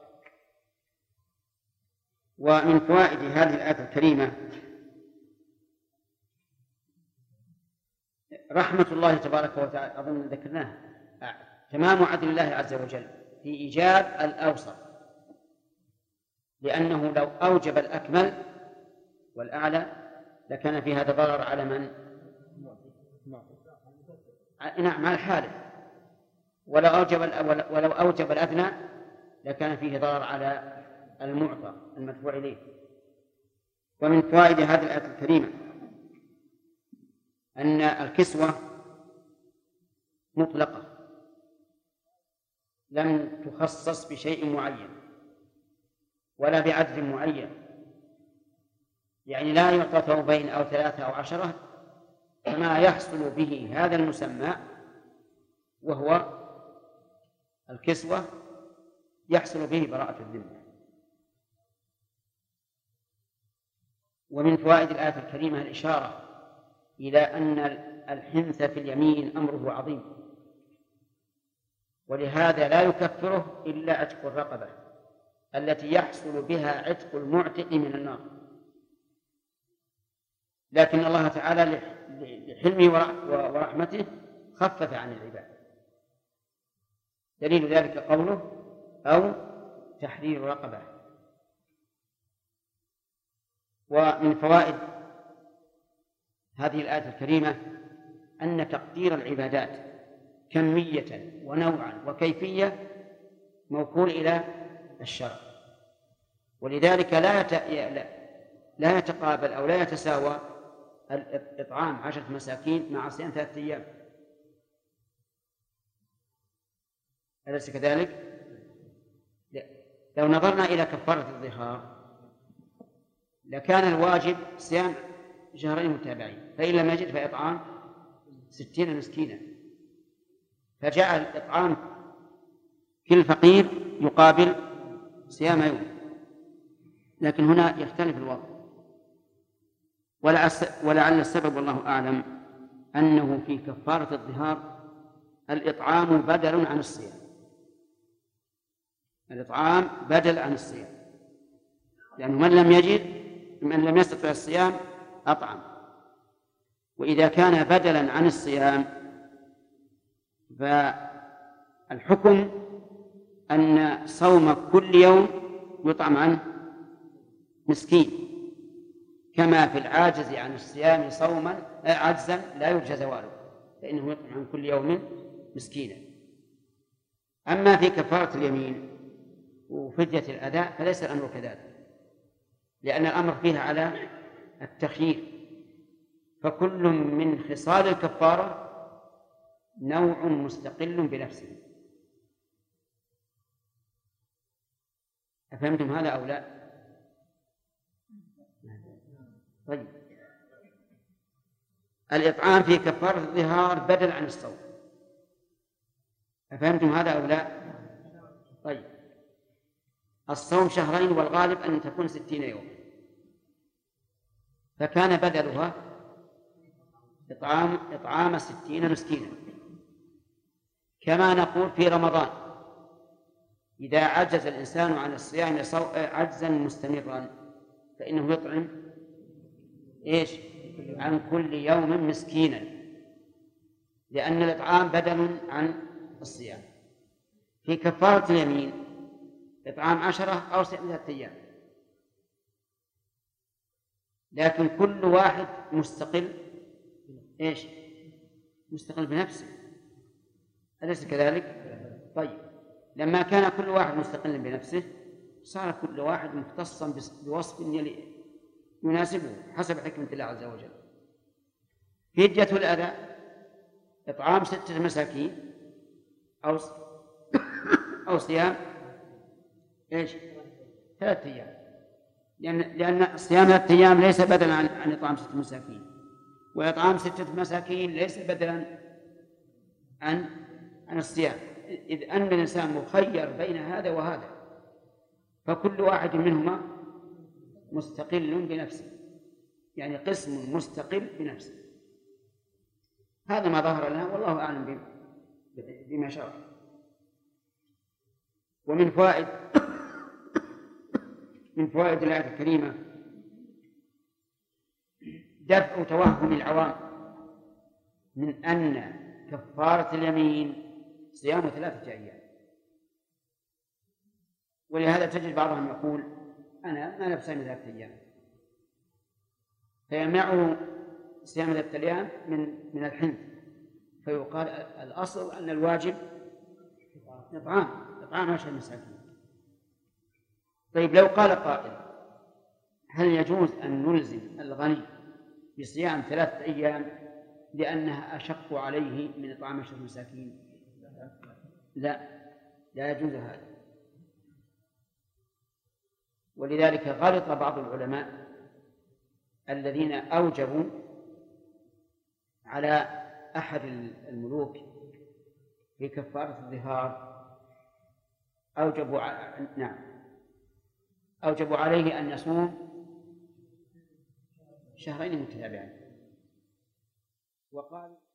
ومن فوائد هذه الآية الكريمة رحمة الله تبارك وتعالى أظن ذكرناه، تمام عدل الله عز وجل في إيجاب الأوسط، لأنه لو أوجب الأكمل والأعلى لكان في هذا ضرر على من؟ نعم، على الحالف. ولو أوجب الأدنى لكان فيه ضرر على المعطى المدفوع إليه. ومن فوائد هذه الآية الكريمة أن الكسوة مطلقة لم تخصص بشيء معين ولا بعدد معين، يعني لا يعطى ثوبين أو 3 أو 10 فما يحصل به هذا المسمى وهو الكسوة يحصل به براءة الذمة. ومن فوائد الآية الكريمة الإشارة إلى أن الحنث في اليمين أمره عظيم، ولهذا لا يكفره إلا عتق الرقبة التي يحصل بها عتق المعتق من النار. لكن الله تعالى لحلمه ورحمته خفف عن العباد. دليل ذلك قوله أو تحرير رقبة. ومن فوائد هذه الآية الكريمة أن تقدير العبادات كمية ونوعا وكيفية موكول إلى الشرع، ولذلك لا يتقابل أو لا يتساوى الإطعام 10 مساكين مع صيام 3 أيام. أليس كذلك؟ لو نظرنا إلى كفارة الظهار لكان الواجب صيام 2 شهرين متابعين، فإن لم يجد فإطعام 60 مسكينا، فجاء الإطعام كل فقير يقابل صيام يوم. لكن هنا يختلف الوضع، ولعل السبب والله أعلم أنه في كفارة الظهار الإطعام بدل عن الصيام، الإطعام بدل عن الصيام، لأنه من لم يستطع الصيام أطعم. وإذا كان بدلا عن الصيام فالحكم أن صوم كل يوم يطعم عنه مسكين، كما في العاجز عن الصيام عجزا لا يرجى زواله، فإنه يطعم عن كل يوم مسكينا. أما في كفارة اليمين وفدية الأداء فليس الأمر كذلك، لأن الأمر فيها على التخيير، فكل من خصال الكفارة نوع مستقل بنفسه. أفهمتم هذا أو لا؟ طيب، الإطعام في كفارة الظهار بدل عن الصوم، أفهمتم هذا أو لا؟ طيب، الصوم 2 شهرين والغالب أن تكون 60 يوم، فكان بدلها إطعام 60 مسكينا. كما نقول في رمضان إذا عجز الإنسان عن الصيام عجزا مستمرا فإنه يطعم عن كل يوم مسكينا، لأن الإطعام بدل عن الصيام. في كفارة اليمين إطعام 10 أو 3 أيام، لكن كل واحد مستقل مستقل بنفسه، أليس كذلك؟ طيب، لما كان كل واحد مستقلا بنفسه صار كل واحد مختصا بوصف يناسبه حسب حكمة الله عز وجل. فدية الأداء إطعام 6 مساكين أو صيام 3 أيام، لأن صيام 3 أيام ليس بدلا عن إطعام 6 مساكين، وإطعام 6 مساكين ليس بدلا عن الصيام، إذ أن الإنسان مخير بين هذا وهذا، فكل واحد منهما مستقل بنفسه، يعني قسم مستقل بنفسه. هذا ما ظهر لنا والله أعلم بما شرع. ومن فوائد الآية الكريمة دفع توهم العوام من أن كفارة اليمين صيام 3 أيام، ولهذا تجد بعضهم يقول أنا ما نفسني 3 أيام، فيمنعه صيام 3 أيام من الحنث، فيقال الأصل أن الواجب إطعام 10 مساكين. طيب لو قال قائل هل يجوز أن نلزم الغني بصيام 3 أيام لأنها أشق عليه من إطعام 10 مساكين؟ لا يجوز هذا. ولذلك غلط بعض العلماء الذين أوجبوا على أحد الملوك في كفارة الظهار، أوجبوا عليه أن يصوم 2 شهرين متتابعين، وقال